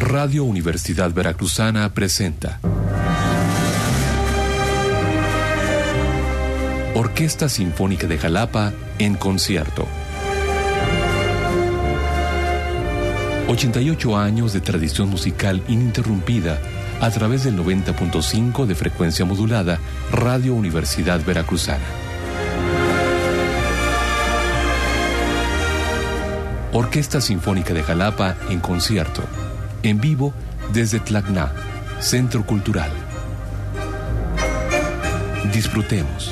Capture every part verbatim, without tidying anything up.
Radio Universidad Veracruzana presenta Orquesta Sinfónica de Jalapa en concierto. ochenta y ocho años de tradición musical ininterrumpida a través del noventa punto cinco de frecuencia modulada Radio Universidad Veracruzana. Orquesta Sinfónica de Jalapa en concierto, en vivo desde Tlacna, Centro Cultural. Disfrutemos.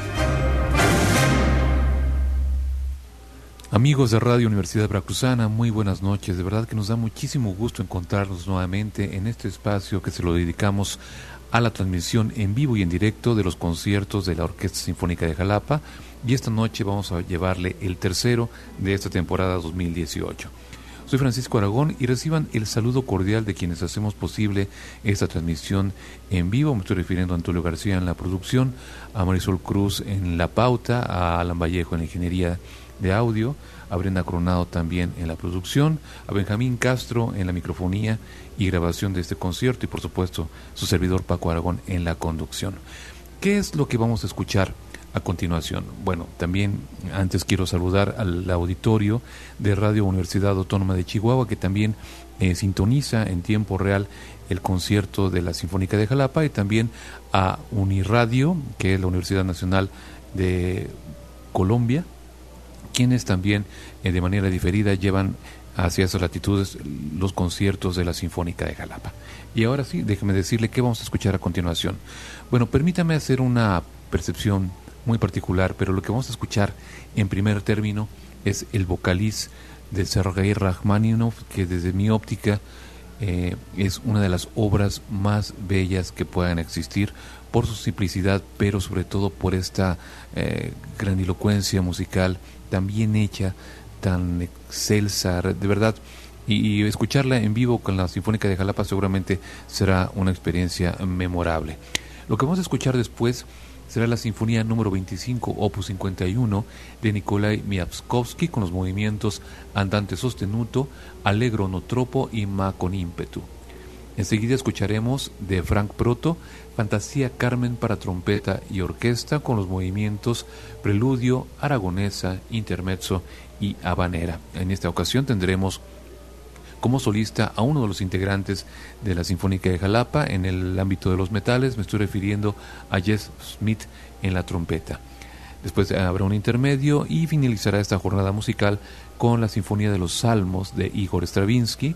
Amigos de Radio Universidad Veracruzana, muy buenas noches. De verdad que nos da muchísimo gusto encontrarnos nuevamente en este espacio que se lo dedicamos a la transmisión en vivo y en directo de los conciertos de la Orquesta Sinfónica de Jalapa. Y esta noche vamos a llevarle el tercero de esta temporada dos mil dieciocho. Soy Francisco Aragón y reciban el saludo cordial de quienes hacemos posible esta transmisión en vivo. Me estoy refiriendo a Antonio García en la producción, a Marisol Cruz en la pauta, a Alan Vallejo en la ingeniería de audio, a Brenda Coronado también en la producción, a Benjamín Castro en la microfonía y grabación de este concierto y por supuesto su servidor Paco Aragón en la conducción. ¿Qué es lo que vamos a escuchar a continuación? Bueno, también antes quiero saludar al auditorio de Radio Universidad Autónoma de Chihuahua que también eh, sintoniza en tiempo real el concierto de la Sinfónica de Jalapa, y también a Uniradio, que es la Universidad Nacional de Colombia, quienes también eh, de manera diferida llevan hacia esas latitudes los conciertos de la Sinfónica de Jalapa. Y ahora sí, déjeme decirle qué vamos a escuchar a continuación. Bueno, permítame hacer una percepción muy particular, pero lo que vamos a escuchar en primer término es el vocaliz de Sergei Rachmaninov, que desde mi óptica eh, es una de las obras más bellas que puedan existir por su simplicidad, pero sobre todo por esta eh, grandilocuencia musical tan bien hecha, tan excelsa, de verdad, y, y escucharla en vivo con la Sinfónica de Jalapa seguramente será una experiencia memorable. Lo que vamos a escuchar después será la Sinfonía número veinticinco, opus cincuenta y uno, de Nikolai Miaskovsky, con los movimientos Andante sostenuto, Allegro no troppo y Ma con ímpetu. Enseguida escucharemos de Frank Proto, Fantasía Carmen para trompeta y orquesta, con los movimientos Preludio, Aragonesa, Intermezzo y Habanera. En esta ocasión tendremos como solista a uno de los integrantes de la Sinfónica de Jalapa en el ámbito de los metales. Me estoy refiriendo a Jess Smith en la trompeta. Después habrá un intermedio y finalizará esta jornada musical con la Sinfonía de los Salmos de Igor Stravinsky,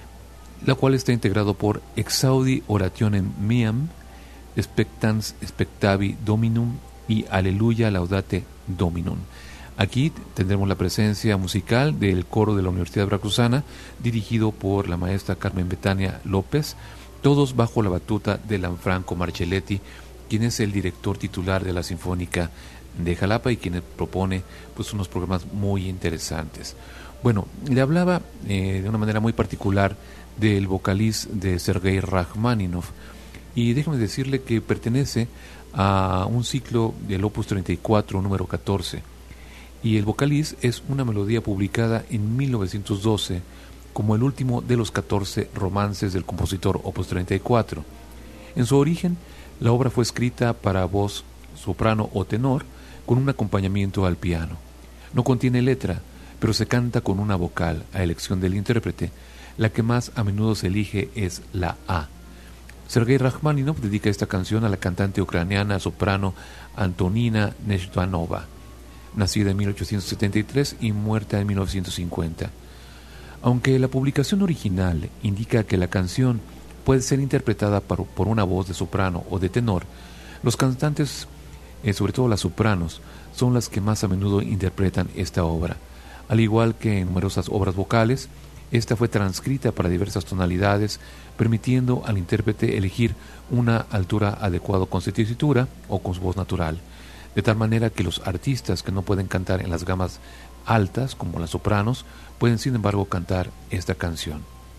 la cual está integrado por Exaudi Orationem Meam, Spectans Spectavi Dominum y Aleluya Laudate Dominum. Aquí tendremos la presencia musical del coro de la Universidad Veracruzana, dirigido por la maestra Carmen Betania López, todos bajo la batuta de Lanfranco Marcelletti, quien es el director titular de la Sinfónica de Jalapa y quien propone pues unos programas muy interesantes. Bueno, le hablaba eh, de una manera muy particular del vocaliz de Sergei Rachmaninov, y déjeme decirle que pertenece a un ciclo del opus treinta y cuatro, número catorce, y el vocaliz es una melodía publicada en mil novecientos doce como el último de los catorce romances del compositor opus treinta y cuatro. En su origen, la obra fue escrita para voz, soprano o tenor, con un acompañamiento al piano. No contiene letra, pero se canta con una vocal a elección del intérprete. La que más a menudo se elige es la A. Sergei Rachmaninov dedica esta canción a la cantante ucraniana soprano Antonina Neshtvanova, nacida en mil ochocientos setenta y tres y muerta en mil novecientos cincuenta. Aunque la publicación original indica que la canción puede ser interpretada por, por una voz de soprano o de tenor, los cantantes, eh, sobre todo las sopranos, son las que más a menudo interpretan esta obra. Al igual que en numerosas obras vocales, esta fue transcrita para diversas tonalidades, permitiendo al intérprete elegir una altura adecuada con su tesitura o con su voz natural, de tal manera que los artistas que no pueden cantar en las gamas altas, como las sopranos, pueden sin embargo cantar esta canción.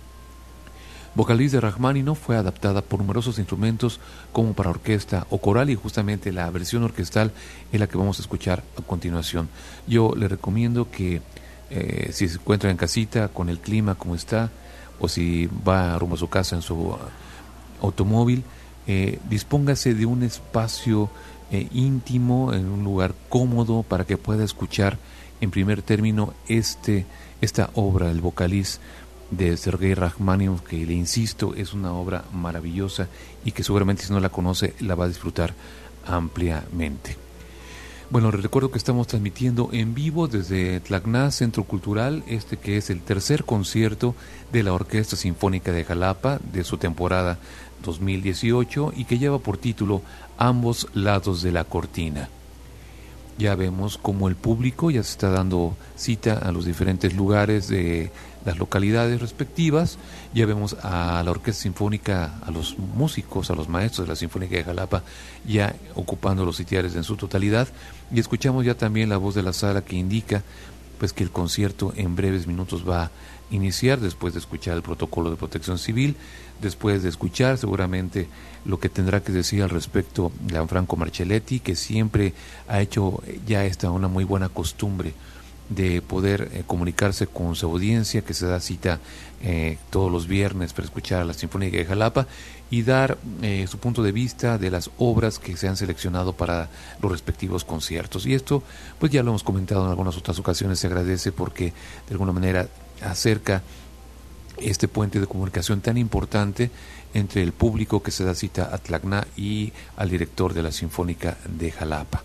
Vocaliz de Rachmaninov fue adaptada por numerosos instrumentos como para orquesta o coral, y justamente la versión orquestal es la que vamos a escuchar a continuación. Yo le recomiendo que Eh, si se encuentra en casita con el clima como está, o si va rumbo a su casa en su uh, automóvil, eh, dispóngase de un espacio eh, íntimo, en un lugar cómodo para que pueda escuchar en primer término este, esta obra, el Vocaliz de Sergei Rachmaninoff, que le insisto es una obra maravillosa y que seguramente si no la conoce la va a disfrutar ampliamente. Bueno, les recuerdo que estamos transmitiendo en vivo desde Tlacná, Centro Cultural, este que es el tercer concierto de la Orquesta Sinfónica de Jalapa de su temporada dos mil dieciocho y que lleva por título Ambos lados de la cortina. Ya vemos cómo el público ya se está dando cita a los diferentes lugares de las localidades respectivas. Ya vemos a la Orquesta Sinfónica, a los músicos, a los maestros de la Sinfónica de Jalapa ya ocupando los sitiares en su totalidad, y escuchamos ya también la voz de la sala que indica pues que el concierto en breves minutos va a iniciar, después de escuchar el protocolo de protección civil, después de escuchar seguramente lo que tendrá que decir al respecto Gianfranco Marcelletti, que siempre ha hecho ya esta una muy buena costumbre de poder eh, comunicarse con su audiencia, que se da cita eh, todos los viernes para escuchar a la Sinfónica de Jalapa y dar eh, su punto de vista de las obras que se han seleccionado para los respectivos conciertos. Y esto pues ya lo hemos comentado en algunas otras ocasiones, se agradece porque de alguna manera acerca este puente de comunicación tan importante entre el público que se da cita a Tlacná y al director de la Sinfónica de Jalapa.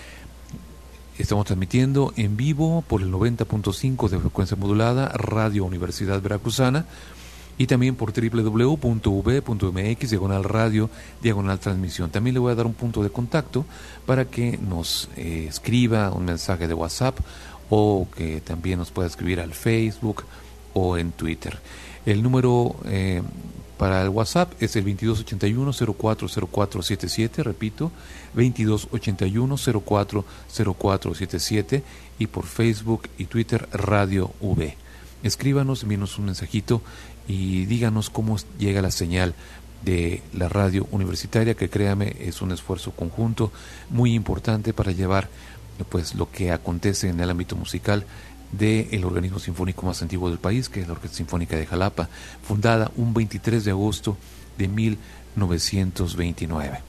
Estamos transmitiendo en vivo por el noventa punto cinco de frecuencia modulada, Radio Universidad Veracruzana, y también por doble u doble u doble u punto u b punto m x, diagonal radio, diagonal transmisión. También le voy a dar un punto de contacto para que nos eh, escriba un mensaje de WhatsApp o que también nos pueda escribir al Facebook o en Twitter. El número eh, para el WhatsApp es el veintidós ochenta y uno cero cuatro cero cuatro setenta y siete, repito, veintidós ochenta y uno cero cuatro cero cuatro setenta y siete, y por Facebook y Twitter Radio V. Escríbanos, envíenos un mensajito y díganos cómo llega la señal de la radio universitaria, que créame es un esfuerzo conjunto muy importante para llevar pues lo que acontece en el ámbito musical del organismo sinfónico más antiguo del país, que es la Orquesta Sinfónica de Jalapa, fundada un veintitrés de agosto de mil novecientos veintinueve.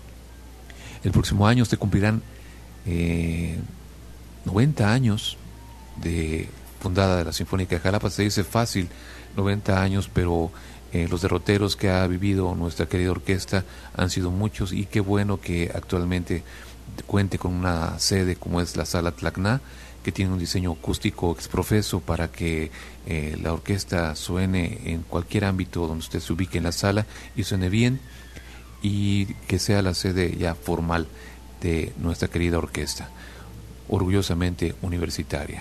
El próximo año se cumplirán eh, noventa años de fundada de la Sinfónica de Jalapa. Se dice fácil, noventa años, pero eh, los derroteros que ha vivido nuestra querida orquesta han sido muchos, y qué bueno que actualmente cuente con una sede como es la Sala Tlacná, que tiene un diseño acústico exprofeso para que eh, la orquesta suene en cualquier ámbito donde usted se ubique en la sala y suene bien, y que sea la sede ya formal de nuestra querida orquesta, orgullosamente universitaria.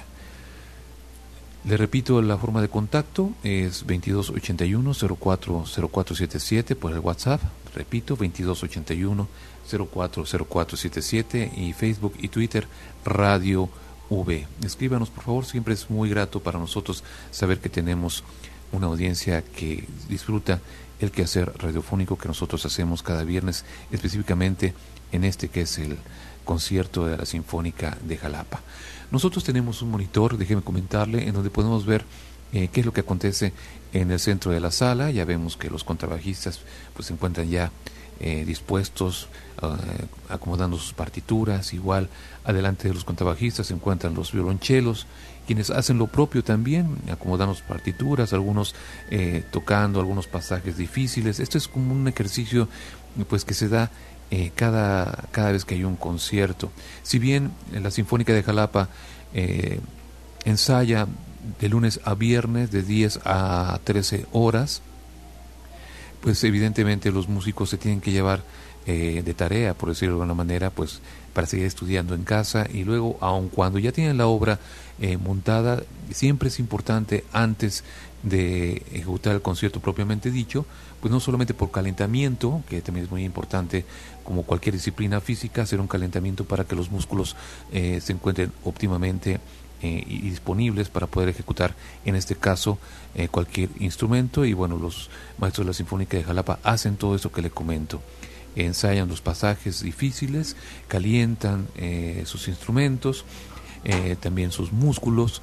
Le repito, la forma de contacto es veintidós ochenta y uno cero cuatro cero cuatro setenta y siete por el WhatsApp, repito, veintidós ochenta y uno cero cuatro cero cuatro setenta y siete, y Facebook y Twitter Radio V. Escríbanos, por favor, siempre es muy grato para nosotros saber que tenemos una audiencia que disfruta el quehacer radiofónico que nosotros hacemos cada viernes, específicamente en este que es el concierto de la Sinfónica de Jalapa. Nosotros tenemos un monitor, déjeme comentarle, en donde podemos ver eh, qué es lo que acontece en el centro de la sala. Ya vemos que los contrabajistas pues se encuentran ya eh, dispuestos, uh, acomodando sus partituras. Igual adelante de los contrabajistas se encuentran los violonchelos, quienes hacen lo propio también, acomodando sus partituras, algunos eh, tocando algunos pasajes difíciles. Esto es como un ejercicio pues que se da eh, cada, cada vez que hay un concierto. Si bien la Sinfónica de Jalapa eh, ensaya de lunes a viernes de diez a trece horas, pues evidentemente los músicos se tienen que llevar eh, de tarea, por decirlo de alguna manera, pues para seguir estudiando en casa, y luego, aun cuando ya tienen la obra eh, montada, siempre es importante, antes de ejecutar el concierto propiamente dicho, pues no solamente por calentamiento, que también es muy importante, como cualquier disciplina física, hacer un calentamiento para que los músculos eh, se encuentren óptimamente Eh, y disponibles para poder ejecutar, en este caso, eh, cualquier instrumento. Y bueno, los maestros de la Sinfónica de Jalapa hacen todo eso que le comento, ensayan los pasajes difíciles, calientan eh, sus instrumentos, eh, también sus músculos,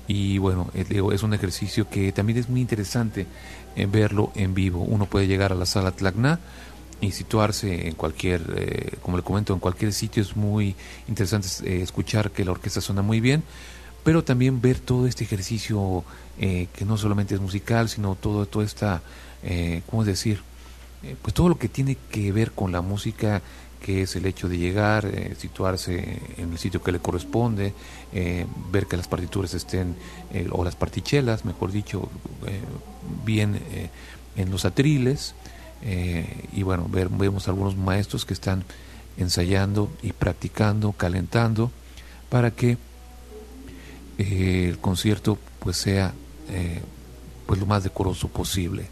Y bueno, es un ejercicio que también es muy interesante eh, verlo en vivo. Uno puede llegar a la sala Tlacna y situarse en cualquier, eh, como le comento, en cualquier sitio. Es muy interesante eh, escuchar que la orquesta suena muy bien, pero también ver todo este ejercicio eh, que no solamente es musical, sino todo, toda esta, eh, ¿cómo decir? Eh, pues todo lo que tiene que ver con la música, que es el hecho de llegar, eh, situarse en el sitio que le corresponde, eh, ver que las partituras estén, eh, o las partichelas, mejor dicho, eh, bien eh, en los atriles, eh, y bueno, ver, vemos algunos maestros que están ensayando y practicando, calentando, para que eh, el concierto pues sea eh, pues lo más decoroso posible.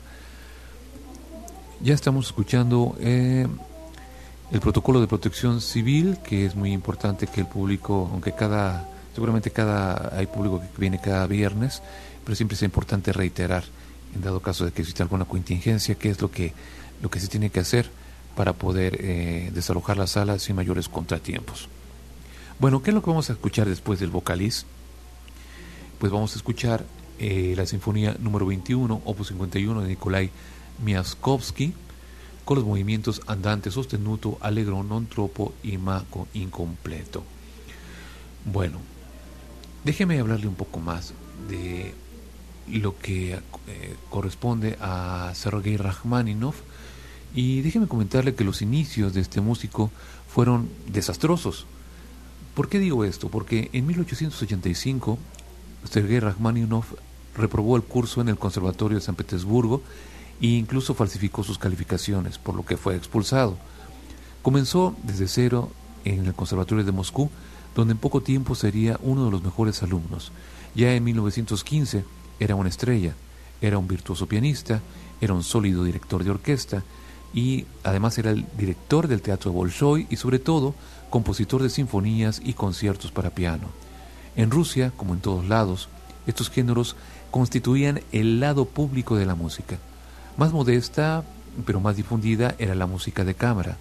Ya estamos escuchando eh, el protocolo de protección civil, que es muy importante que el público, aunque cada, seguramente cada, hay público que viene cada viernes, pero siempre es importante reiterar, en dado caso de que exista alguna contingencia, qué es lo que, lo que se tiene que hacer para poder eh, desalojar la sala sin mayores contratiempos. Bueno, ¿qué es lo que vamos a escuchar después del Vocaliz? Pues vamos a escuchar eh, la sinfonía número veintiuno, opus cincuenta y uno de Nikolai Miaskovsky, con los movimientos andante, sostenuto, allegro, non troppo y maco incompleto. Bueno, déjeme hablarle un poco más de lo que eh, corresponde a Sergei Rachmaninoff, y déjeme comentarle que los inicios de este músico fueron desastrosos. ¿Por qué digo esto? Porque en mil ochocientos ochenta y cinco Sergei Rachmaninoff reprobó el curso en el Conservatorio de San Petersburgo e incluso falsificó sus calificaciones, por lo que fue expulsado. Comenzó desde cero en el Conservatorio de Moscú, donde en poco tiempo sería uno de los mejores alumnos. Ya en mil novecientos quince era una estrella, era un virtuoso pianista, era un sólido director de orquesta y además era el director del Teatro Bolshoi y sobre todo compositor de sinfonías y conciertos para piano. En Rusia, como en todos lados, estos géneros constituían el lado público de la música. Más modesta, pero más difundida, era la música de cámara.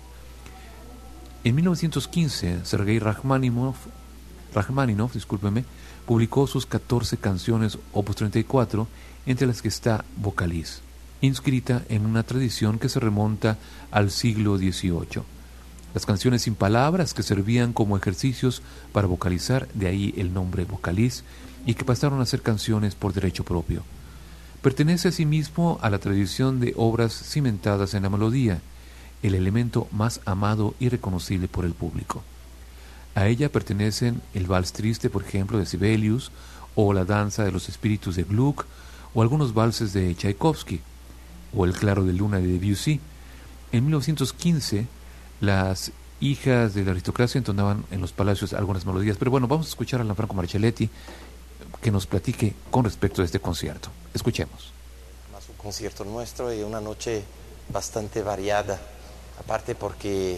En mil novecientos quince, Sergei Rachmaninoff, Rachmaninoff discúlpeme, publicó sus catorce canciones opus treinta y cuatro, entre las que está Vocaliz, inscrita en una tradición que se remonta al siglo dieciocho. Las canciones sin palabras que servían como ejercicios para vocalizar, de ahí el nombre Vocaliz, y que pasaron a ser canciones por derecho propio. Pertenece asimismo a la tradición de obras cimentadas en la melodía, el elemento más amado y reconocible por el público. A ella pertenecen el Vals Triste, por ejemplo, de Sibelius, o la Danza de los Espíritus de Gluck, o algunos valses de Tchaikovsky, o el Claro de Luna de Debussy. En mil novecientos quince, las hijas de la aristocracia entonaban en los palacios algunas melodías, pero bueno, vamos a escuchar a Lanfranco Marcelletti, que nos platique con respecto a este concierto. Escuchemos. Más un concierto nuestro y una noche bastante variada, aparte porque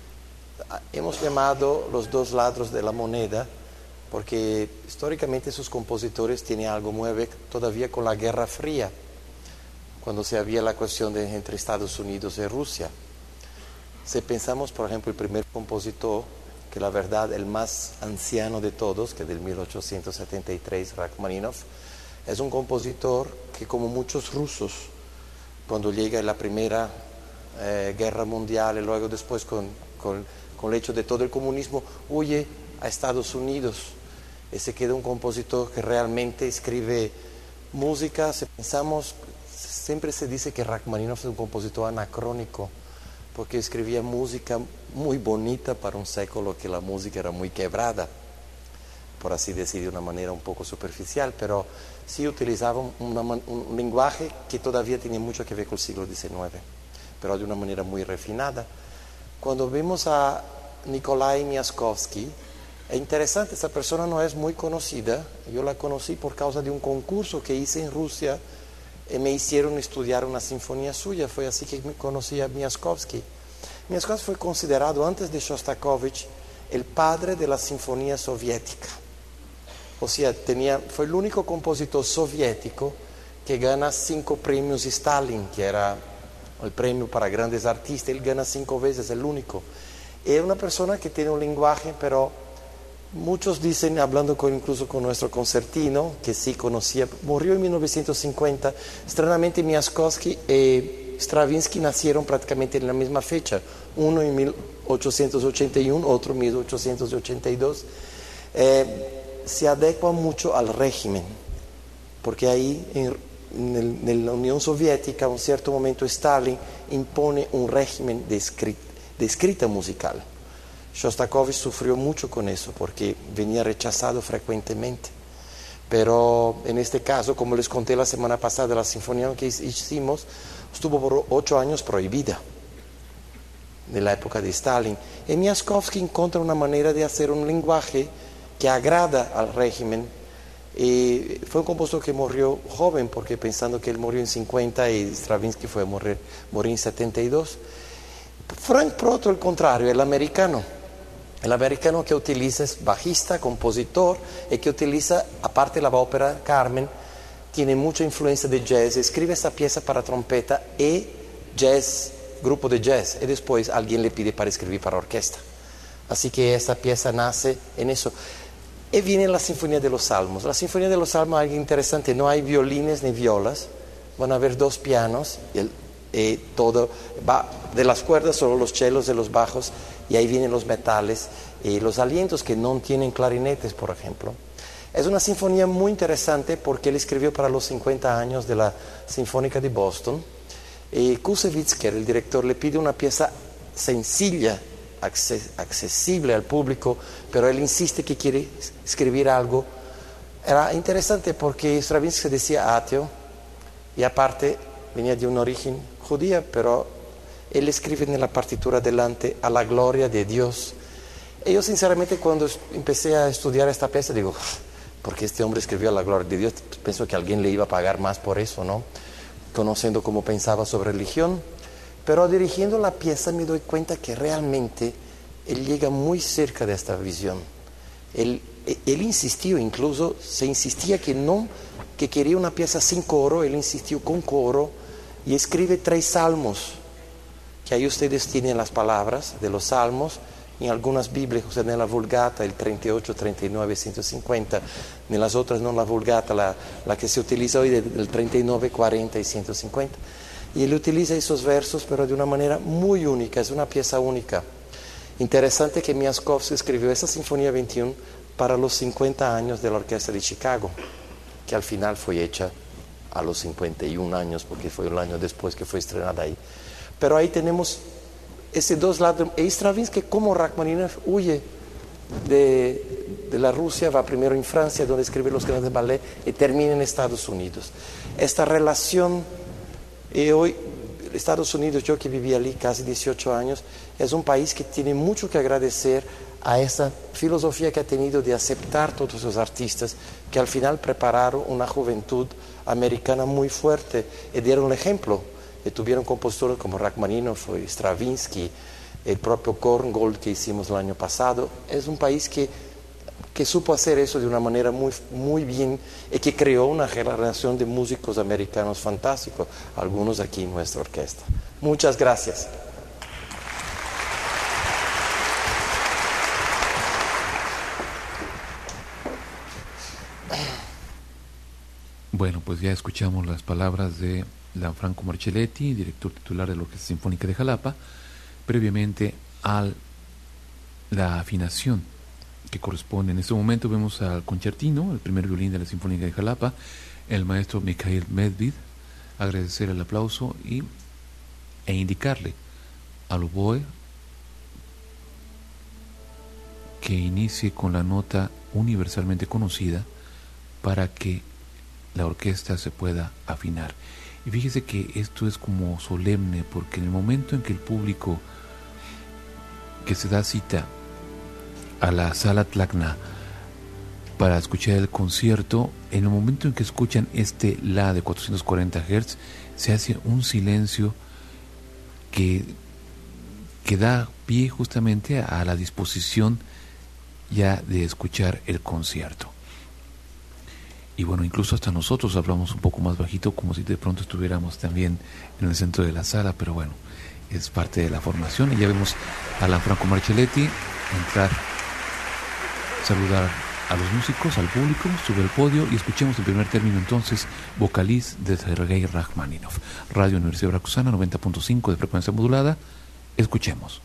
hemos llamado los dos lados de la moneda, porque históricamente sus compositores tienen algo muy que ver todavía con la Guerra Fría, cuando se había la cuestión de, entre Estados Unidos y Rusia. Si pensamos, por ejemplo, el primer compositor, que la verdad el más anciano de todos, que es del mil ochocientos setenta y tres, Rachmaninoff, es un compositor que, como muchos rusos, cuando llega la primera eh, guerra mundial y luego después con, con, con el hecho de todo el comunismo, huye a Estados Unidos y se queda un compositor que realmente escribe música. Si pensamos, siempre se dice que Rachmaninoff es un compositor anacrónico, porque escribía música muy bonita para un século que la música era muy quebrada, por así decir de una manera un poco superficial, pero sí utilizaba una, un lenguaje que todavía tenía mucho que ver con el siglo diecinueve, pero de una manera muy refinada. Cuando vemos a Nikolai Miaskovsky, es interesante, esa persona no es muy conocida, yo la conocí por causa de un concurso que hice en Rusia, y me hicieron estudiar una sinfonía suya, fue así que conocí a Miaskovsky. Miaskovsky fue considerado antes de Shostakovich el padre de la sinfonía soviética, o sea, tenía, fue el único compositor soviético que gana cinco premios Stalin, que era el premio para grandes artistas. Él gana cinco veces, el único. Es una persona que tiene un lenguaje pero muchos dicen, hablando con, incluso con nuestro concertino, que sí conocía, murió en mil novecientos cincuenta. Extrañamente, Miaskovsky y Stravinsky nacieron prácticamente en la misma fecha, uno en mil ochocientos ochenta y uno, otro en mil ochocientos ochenta y dos. Eh, se adecua mucho al régimen, porque ahí en, en, el, en la Unión Soviética, a un cierto momento, Stalin impone un régimen de, escrit, de escrita musical. Shostakovich sufrió mucho con eso porque venía rechazado frecuentemente, pero en este caso, como les conté la semana pasada, la sinfonía que hicimos estuvo por ocho años prohibida en la época de Stalin. Y Miaskovsky encuentra una manera de hacer un lenguaje que agrada al régimen. Y fue un compositor que murió joven, porque pensando que él murió en cincuenta y Stravinsky fue a morir, morir en setenta y dos. Frank Proto, al contrario, el americano. El americano que utiliza es bajista, compositor, y que utiliza, aparte de la ópera Carmen, tiene mucha influencia de jazz. Escribe esta pieza para trompeta y jazz, grupo de jazz, y después alguien le pide para escribir para orquesta. Así que esta pieza nace en eso. Y viene la Sinfonía de los Salmos. La Sinfonía de los Salmos es algo interesante, no hay violines ni violas, van a haber dos pianos, y, el, y todo va de las cuerdas, solo los chelos de los bajos, y ahí vienen los metales y los alientos que no tienen clarinetes, por ejemplo. Es una sinfonía muy interesante porque él escribió para los cincuenta años de la Sinfónica de Boston, y Kusevitz, que era el director, le pide una pieza sencilla, accesible al público, pero él insiste que quiere escribir algo. Era interesante porque Stravinsky se decía ateo y aparte venía de un origen judía, pero él escribe en la partitura delante a la gloria de Dios. Y yo sinceramente, cuando empecé a estudiar esta pieza, digo, porque este hombre escribió a la gloria de Dios, pienso que alguien le iba a pagar más por eso, ¿no? Conociendo cómo pensaba sobre religión. Pero dirigiendo la pieza me doy cuenta que realmente él llega muy cerca de esta visión. Él, él insistió, incluso se insistía que no, que quería una pieza sin coro, él insistió con coro y escribe tres salmos, que ahí ustedes tienen las palabras de los salmos, en algunas Biblias, o sea, en la Vulgata, el treinta y ocho, treinta y nueve, ciento cincuenta, en las otras no la Vulgata, la, la que se utiliza hoy, del treinta y nueve, cuarenta y ciento cincuenta. Y él utiliza esos versos, pero de una manera muy única, es una pieza única. Interesante que Miaskovsky escribió esa Sinfonía veintiuno para los cincuenta años de la Orquesta de Chicago, que al final fue hecha a los cincuenta y un años, porque fue un año después que fue estrenada ahí. Pero ahí tenemos ese dos lados. Y Stravinsky, como Rachmaninoff, huye de, de la Rusia, va primero en Francia, donde escribe los grandes ballet, y termina en Estados Unidos. Esta relación, y hoy Estados Unidos, yo que viví allí casi dieciocho años, es un país que tiene mucho que agradecer a esta filosofía que ha tenido de aceptar todos esos artistas que al final prepararon una juventud americana muy fuerte y dieron un ejemplo. Y tuvieron compositores como Rachmaninoff, Stravinsky, el propio Korngold que hicimos el año pasado. Es un país que, que supo hacer eso de una manera muy, muy bien y que creó una generación de músicos americanos fantásticos, algunos aquí en nuestra orquesta. Muchas gracias. Bueno, pues ya escuchamos las palabras de Lanfranco Marcelletti, director titular de la Orquesta Sinfónica de Jalapa, previamente a la afinación que corresponde. En este momento vemos al concertino, el primer violín de la Sinfónica de Jalapa, el maestro Mikhail Medvid, agradecer el aplauso y, e indicarle al oboe que inicie con la nota universalmente conocida para que la orquesta se pueda afinar. Y fíjese que esto es como solemne, porque en el momento en que el público que se da cita a la sala Tlacna para escuchar el concierto, en el momento en que escuchan este La de cuatrocientos cuarenta hertz, se hace un silencio que, que da pie justamente a la disposición ya de escuchar el concierto. Y bueno, incluso hasta nosotros hablamos un poco más bajito, como si de pronto estuviéramos también en el centro de la sala, pero bueno, es parte de la formación. Y ya vemos a Lanfranco Marcelletti entrar saludar a los músicos, al público, sube al podio y escuchemos el primer término entonces, Vocaliz de Sergei Rachmaninoff. Radio Universidad Veracruzana, noventa punto cinco de frecuencia modulada. Escuchemos.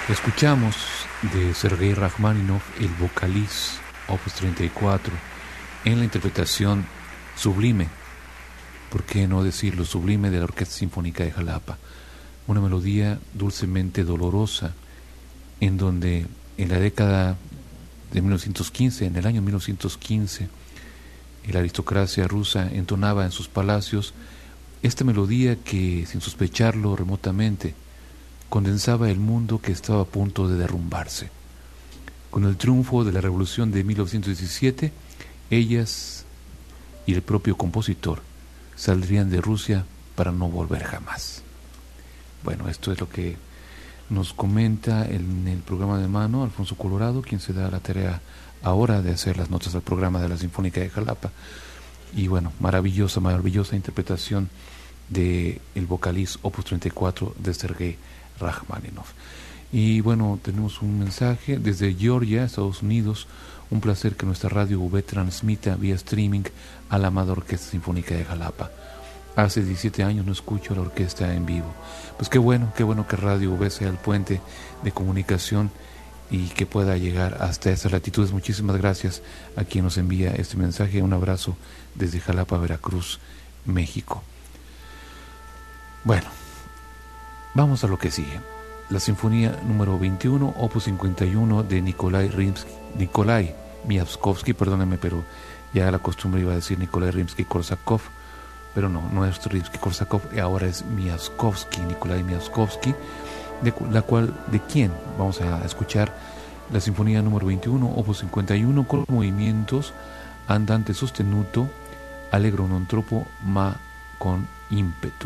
Escuchamos de Sergei Rachmaninoff el Vocaliz, opus treinta y cuatro, en la interpretación sublime, por qué no decirlo, sublime de la Orquesta Sinfónica de Jalapa. Una melodía dulcemente dolorosa, en donde en la década de mil novecientos quince, en el año mil novecientos quince, la aristocracia rusa entonaba en sus palacios esta melodía que, sin sospecharlo remotamente, condensaba el mundo que estaba a punto de derrumbarse. Con el triunfo de la Revolución de mil novecientos diecisiete, ellas y el propio compositor saldrían de Rusia para no volver jamás. Bueno, esto es lo que nos comenta en el programa de mano Alfonso Colorado, quien se da la tarea ahora de hacer las notas del programa de la Sinfónica de Jalapa. Y bueno, maravillosa, maravillosa interpretación de el Vocaliz opus treinta y cuatro de Sergei Rachmaninoff. Y bueno, tenemos un mensaje desde Georgia, Estados Unidos. Un placer que nuestra radio V transmita vía streaming a la amada Orquesta Sinfónica de Jalapa. Hace diecisiete años no escucho la orquesta en vivo. Pues qué bueno, qué bueno que Radio V sea el puente de comunicación y que pueda llegar hasta esas latitudes. Muchísimas gracias a quien nos envía este mensaje. Un abrazo desde Jalapa, Veracruz, México. Bueno, vamos a lo que sigue. La Sinfonía número veintiuno, opus cincuenta y uno de Nikolai Rimsky, Nikolai Miaskovsky, perdóname, pero ya la costumbre iba a decir Nikolai Rimsky-Korsakov, pero no, no es Rimsky-Korsakov, ahora es Miaskovsky, Nikolai Miaskovsky, de la cual, de quien vamos a escuchar la Sinfonía número veintiuno, opus cincuenta y uno, con movimientos andante sostenuto, allegro non troppo, ma con ímpetu.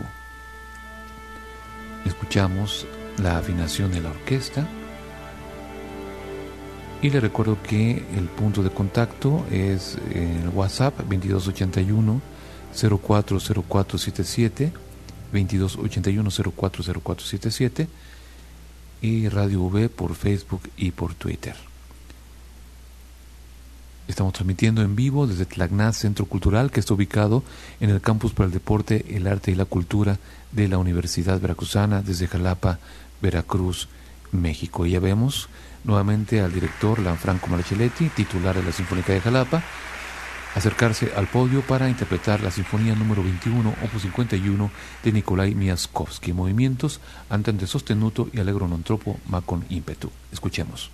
Escuchamos la afinación de la orquesta y le recuerdo que el punto de contacto es el WhatsApp veintidós ochenta y uno cero cuatro cero cuatro siete siete, veintidós ochenta y uno cero cuatro cero cuatro siete siete, y Radio V por Facebook y por Twitter. Estamos transmitiendo en vivo desde Tlacná, Centro Cultural, que está ubicado en el Campus para el Deporte, el Arte y la Cultura de la Universidad Veracruzana, desde Jalapa, Veracruz, México. Y ya vemos nuevamente al director Lanfranco Marcelletti, titular de la Sinfónica de Jalapa, acercarse al podio para interpretar la Sinfonía número veintiuno, opus cincuenta y uno de Nikolai Miaskovsky, movimientos andante sostenuto y allegro non troppo ma con ímpetu. Escuchemos.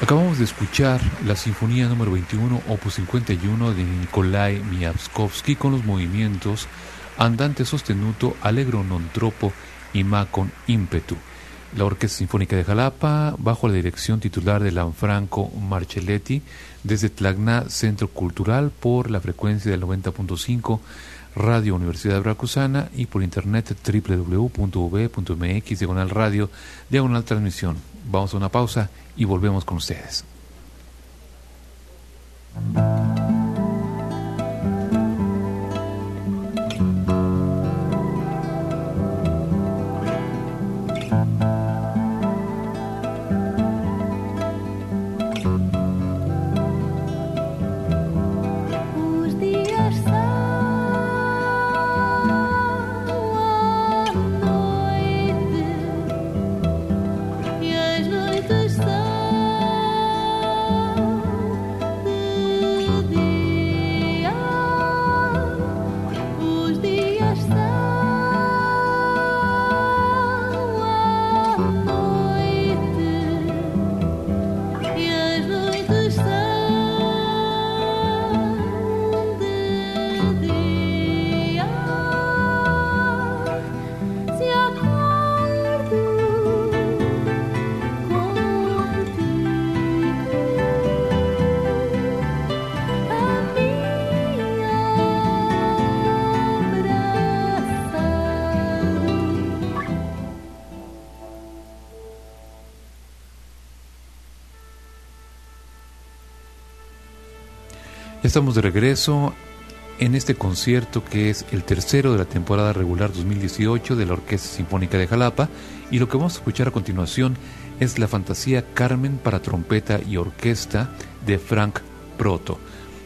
Acabamos de escuchar la Sinfonía número veintiuno, opus cincuenta y uno de Nikolai Miaskovsky con los movimientos Andante sostenuto, Allegro non troppo y Ma con ímpetu. La Orquesta Sinfónica de Jalapa, bajo la dirección titular de Lanfranco Marcelletti, desde Tacna, Centro Cultural, por la frecuencia del noventa punto cinco, Radio Universidad de Veracruzana, y por internet doble u doble u doble u punto u b punto m x, diagonal radio, diagonal transmisión. Vamos a una pausa y volvemos con ustedes. Estamos de regreso en este concierto que es el tercero de la temporada regular dos mil dieciocho de la Orquesta Sinfónica de Jalapa, y lo que vamos a escuchar a continuación es la Fantasía Carmen para trompeta y orquesta de Frank Proto.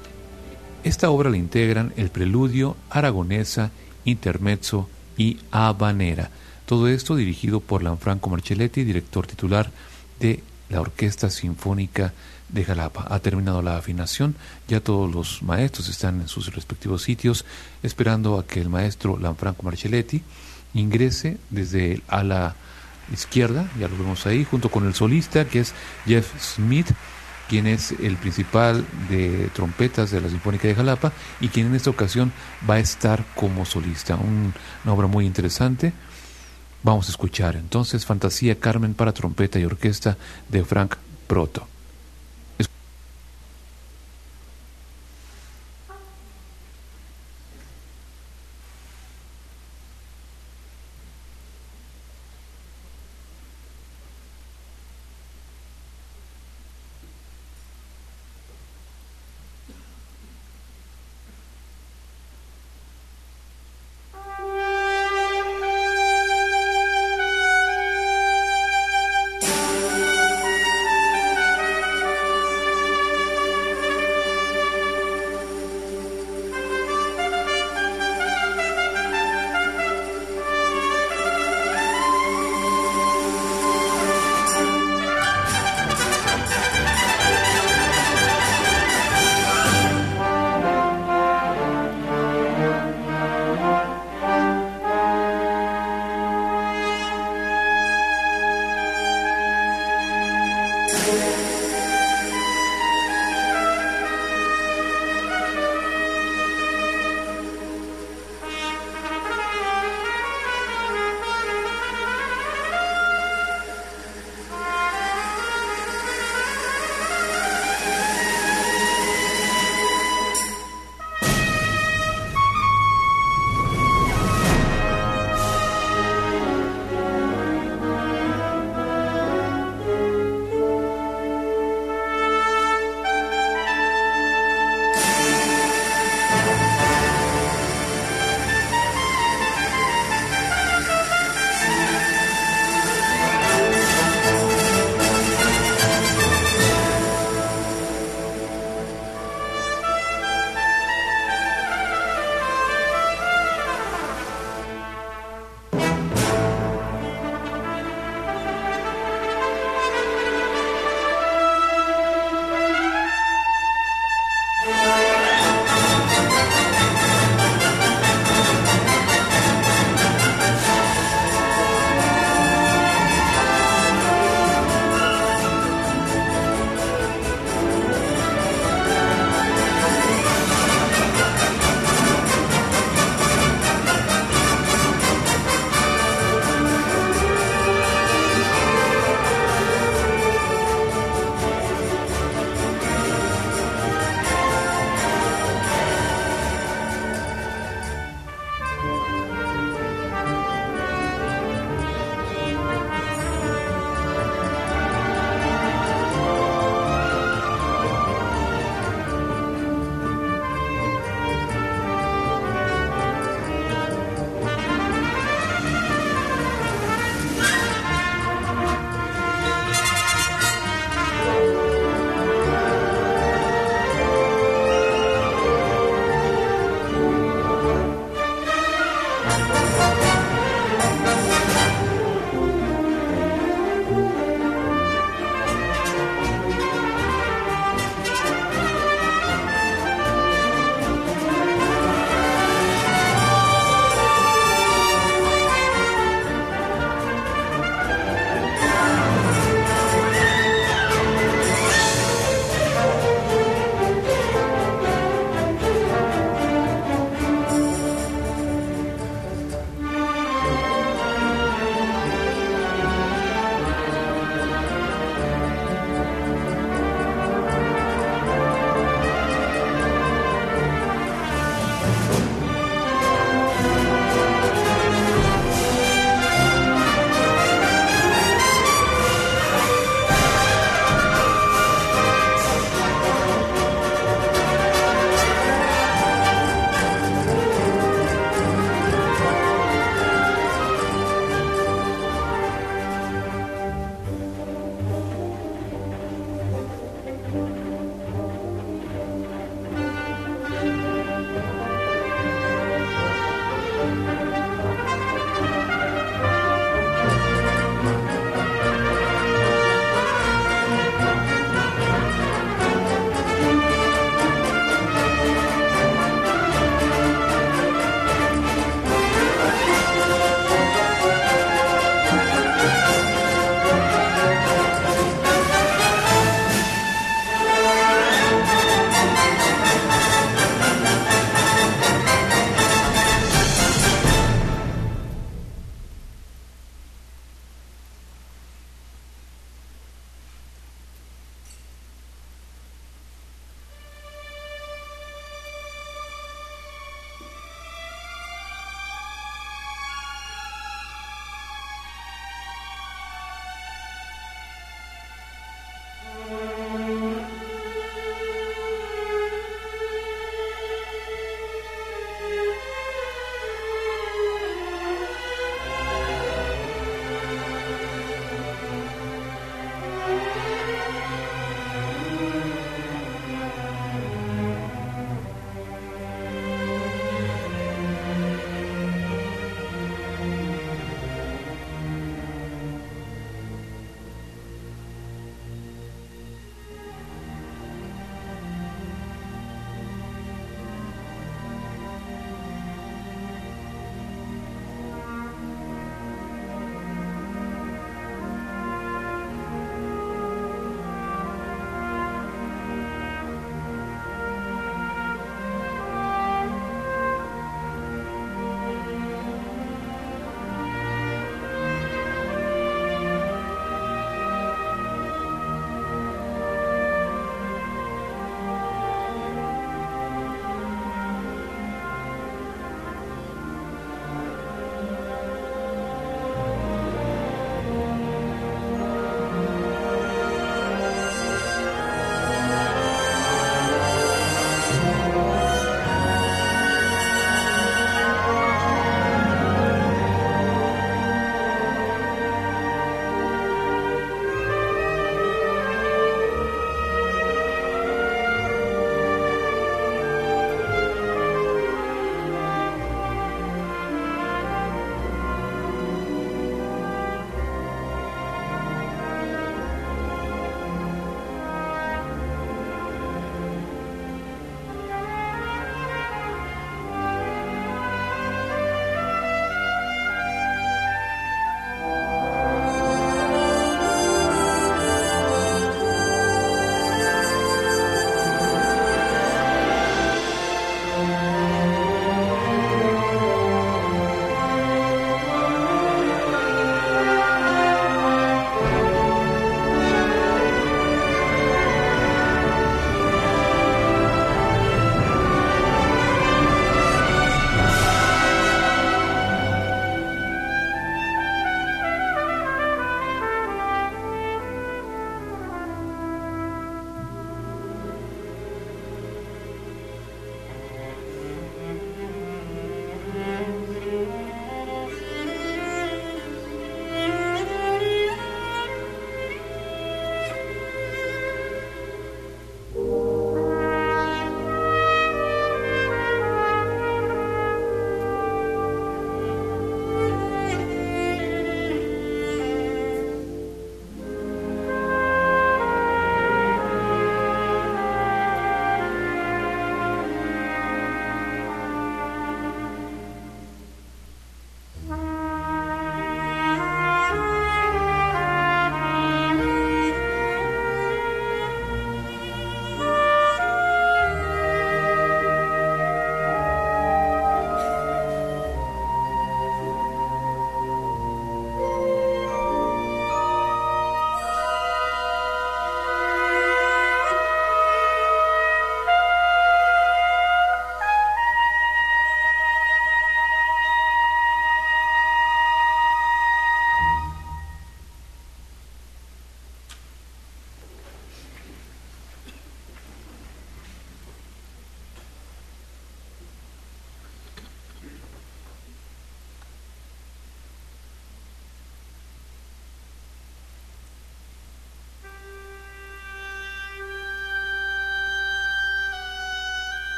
Esta obra la integran el preludio, aragonesa, intermezzo y habanera. Todo esto dirigido por Lanfranco Marcelletti, director titular de la Orquesta Sinfónica de Jalapa. Ha terminado la afinación, ya todos los maestros están en sus respectivos sitios, esperando a que el maestro Lanfranco Marcelletti ingrese desde el ala izquierda, ya lo vemos ahí, junto con el solista, que es Jeff Smith, quien es el principal de trompetas de la Sinfónica de Jalapa y quien en esta ocasión va a estar como solista. Un, una obra muy interesante. Vamos a escuchar entonces Fantasía Carmen para trompeta y orquesta de Frank Proto.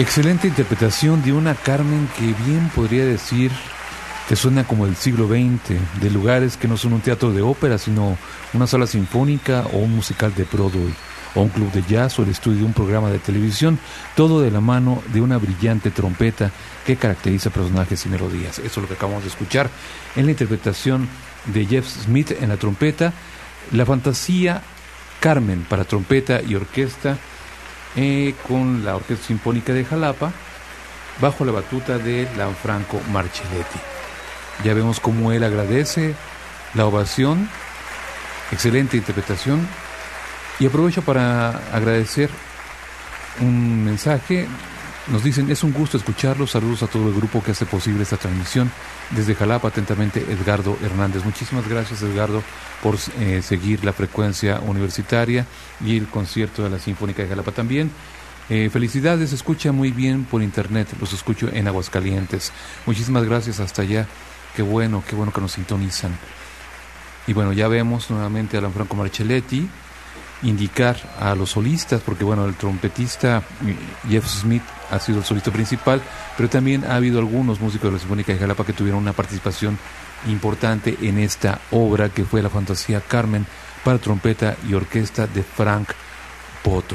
Excelente interpretación de una Carmen que bien podría decir que suena como del siglo veinte, de lugares que no son un teatro de ópera, sino una sala sinfónica o un musical de Broadway, o un club de jazz o el estudio de un programa de televisión, todo de la mano de una brillante trompeta que caracteriza personajes y melodías. Eso es lo que acabamos de escuchar en la interpretación de Jeff Smith en la trompeta, la fantasía Carmen para trompeta y orquesta, eh, con la Orquesta Sinfónica de Jalapa, bajo la batuta de Lanfranco Marcelletti. Ya vemos cómo él agradece la ovación, excelente interpretación, y aprovecho para agradecer un mensaje. Nos dicen, es un gusto escucharlos, saludos a todo el grupo que hace posible esta transmisión. Desde Jalapa, atentamente, Edgardo Hernández. Muchísimas gracias, Edgardo, por eh, seguir la frecuencia universitaria y el concierto de la Sinfónica de Jalapa también. Eh, felicidades, se escucha muy bien por internet, los escucho en Aguascalientes. Muchísimas gracias hasta allá, qué bueno, qué bueno que nos sintonizan. Y bueno, ya vemos nuevamente a Lanfranco Marcelletti indicar a los solistas, porque bueno, el trompetista Jeff Smith ha sido el solista principal, pero también ha habido algunos músicos de la Sinfónica de Jalapa que tuvieron una participación importante en esta obra que fue la fantasía Carmen para trompeta y orquesta de Frank Poto.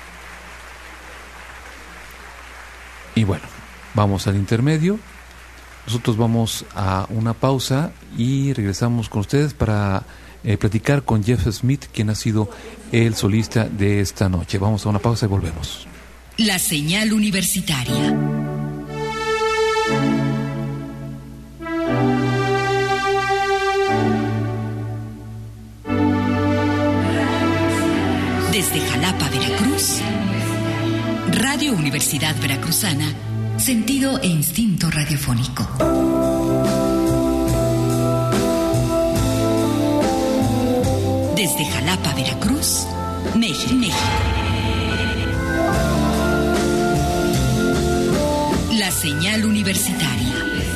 Y bueno, vamos al intermedio. Nosotros vamos a una pausa y regresamos con ustedes para eh, platicar con Jeff Smith, quien ha sido el solista de esta noche. Vamos a una pausa y volvemos. La señal universitaria. Desde Jalapa, Veracruz, Radio Universidad Veracruzana, sentido e instinto radiofónico. Desde Jalapa, Veracruz, México. La señal universitaria.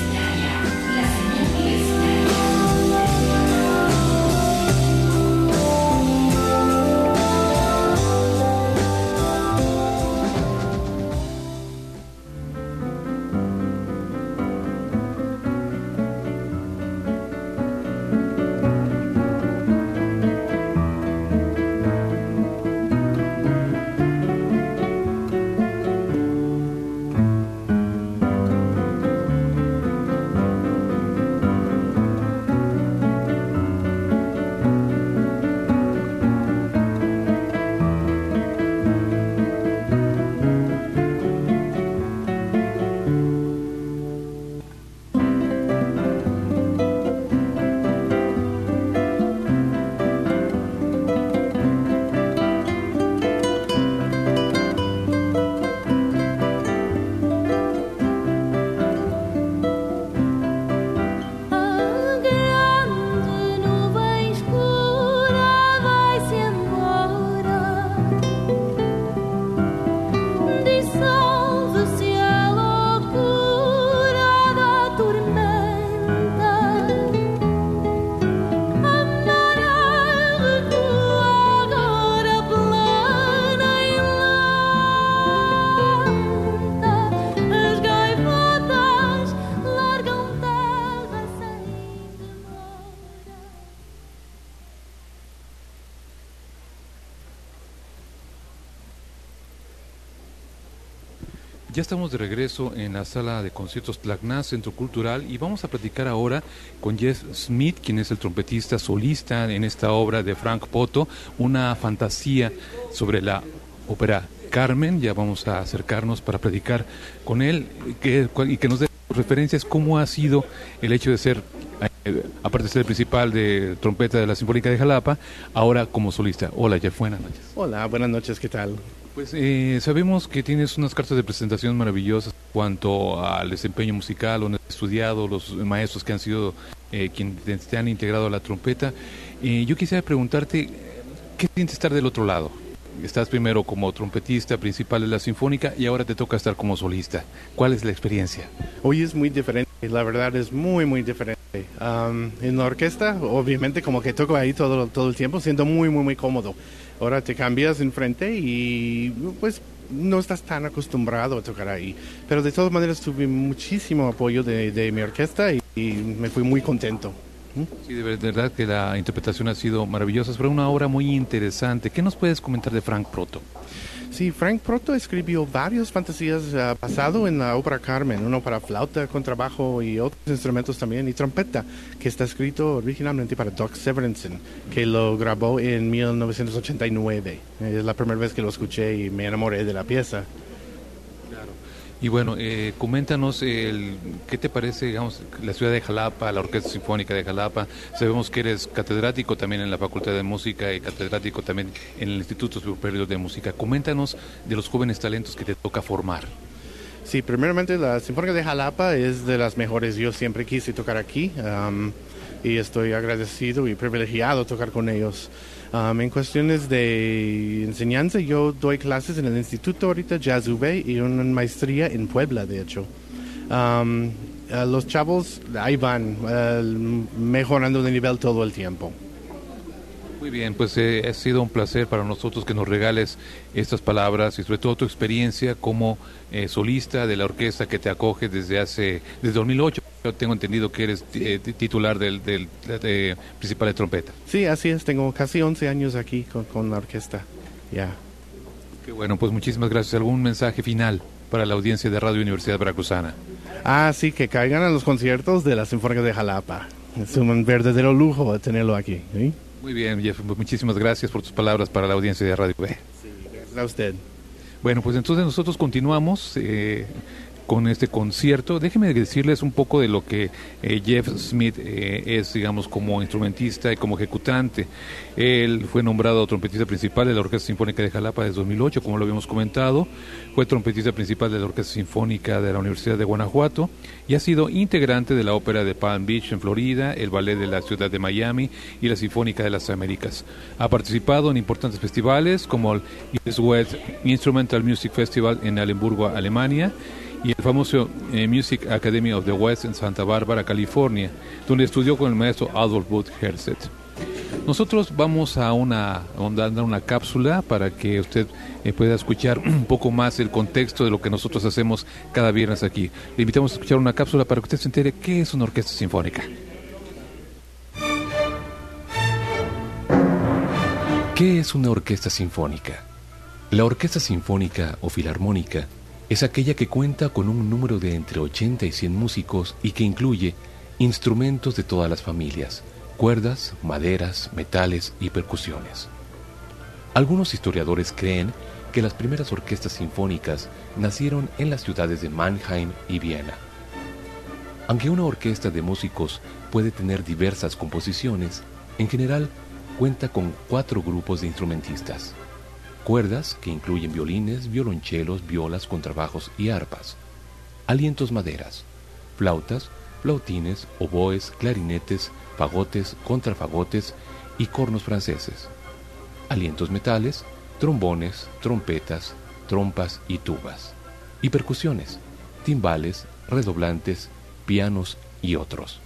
Ya estamos de regreso en la sala de conciertos Tlacná, Centro Cultural, y vamos a platicar ahora con Jeff Smith, quien es el trompetista solista en esta obra de Frank Poto, una fantasía sobre la ópera Carmen. Ya vamos a acercarnos para platicar con él que, y que nos dé referencias cómo ha sido el hecho de ser, eh, aparte de ser el principal de trompeta de la Sinfónica de Jalapa, ahora como solista. Hola Jeff, buenas noches. Hola, buenas noches, ¿qué tal? Pues eh, sabemos que tienes unas cartas de presentación maravillosas en cuanto al desempeño musical, donde has estudiado, los maestros que han sido eh, quienes te han integrado a la trompeta. Eh, yo quisiera preguntarte, ¿qué sientes estar del otro lado? Estás primero como trompetista principal de la Sinfónica y ahora te toca estar como solista. ¿Cuál es la experiencia? Hoy es muy diferente, la verdad es muy, muy diferente. Um, en la orquesta, obviamente, como que toco ahí todo, todo el tiempo, siendo muy, muy, muy cómodo. Ahora te cambias enfrente y pues no estás tan acostumbrado a tocar ahí. Pero de todas maneras tuve muchísimo apoyo de, de mi orquesta y, y me fui muy contento. Sí, de verdad que la interpretación ha sido maravillosa. Es una obra muy interesante. ¿Qué nos puedes comentar de Frank Proto? Sí, Frank Proto escribió varias fantasías uh, basado en la ópera Carmen, uno para flauta, contrabajo y otros instrumentos también, y trompeta, que está escrito originalmente para Doc Severinsen, que lo grabó en mil novecientos ochenta y nueve. Es la primera vez que lo escuché y me enamoré de la pieza. Y bueno, eh, coméntanos el, qué te parece, digamos, la ciudad de Jalapa, la Orquesta Sinfónica de Jalapa. Sabemos que eres catedrático también en la Facultad de Música y catedrático también en el Instituto Superior de Música. Coméntanos de los jóvenes talentos que te toca formar. Sí, primeramente la Sinfónica de Jalapa es de las mejores. Yo siempre quise tocar aquí um, y estoy agradecido y privilegiado tocar con ellos. Um, en cuestiones de enseñanza, yo doy clases en el instituto ahorita, Jazz U B, y una maestría en Puebla, de hecho. Um, uh, los chavos ahí van, uh, mejorando de nivel todo el tiempo. Muy bien, pues eh, ha sido un placer para nosotros que nos regales estas palabras y sobre todo tu experiencia como eh, solista de la orquesta que te acoge desde hace desde dos mil ocho. Yo tengo entendido que eres eh, titular del, del de, principal de trompeta. Sí, así es, tengo casi once años aquí con, con la orquesta. Ya. Yeah. Qué bueno, pues muchísimas gracias. ¿Algún mensaje final para la audiencia de Radio Universidad Veracruzana? Ah, sí, que caigan a los conciertos de la Sinfónica de Jalapa. Es un verdadero lujo tenerlo aquí. ¿Sí? Muy bien, Jeff, muchísimas gracias por tus palabras para la audiencia de Radio B. Sí, gracias a usted. Bueno, pues entonces nosotros continuamos eh, con este concierto. Déjenme decirles un poco de lo que eh, Jeff Smith eh, es, digamos, como instrumentista y como ejecutante. Él fue nombrado trompetista principal de la Orquesta Sinfónica de Jalapa desde dos mil ocho, como lo habíamos comentado. Fue trompetista principal de la Orquesta Sinfónica de la Universidad de Guanajuato y ha sido integrante de la Ópera de Palm Beach en Florida, el Ballet de la Ciudad de Miami y la Sinfónica de las Américas. Ha participado en importantes festivales como el East West Instrumental Music Festival en Alemburgo, Alemania, y el famoso eh, Music Academy of the West en Santa Bárbara, California, donde estudió con el maestro Adolf Butt Herset. Nosotros vamos a una a dar una cápsula para que usted eh, pueda escuchar un poco más el contexto de lo que nosotros hacemos cada viernes aquí. Le invitamos a escuchar una cápsula para que usted se entere qué es una orquesta sinfónica. ¿Qué es una orquesta sinfónica? La orquesta sinfónica o filarmónica es aquella que cuenta con un número de entre ochenta y cien músicos y que incluye instrumentos de todas las familias, cuerdas, maderas, metales y percusiones. Algunos historiadores creen que las primeras orquestas sinfónicas nacieron en las ciudades de Mannheim y Viena. Aunque una orquesta de músicos puede tener diversas composiciones, en general cuenta con cuatro grupos de instrumentistas: cuerdas, que incluyen violines, violonchelos, violas, contrabajos y arpas; alientos maderas, flautas, flautines, oboes, clarinetes, fagotes, contrafagotes y cornos franceses; alientos metales, trombones, trompetas, trompas y tubas; y percusiones, timbales, redoblantes, pianos y otros.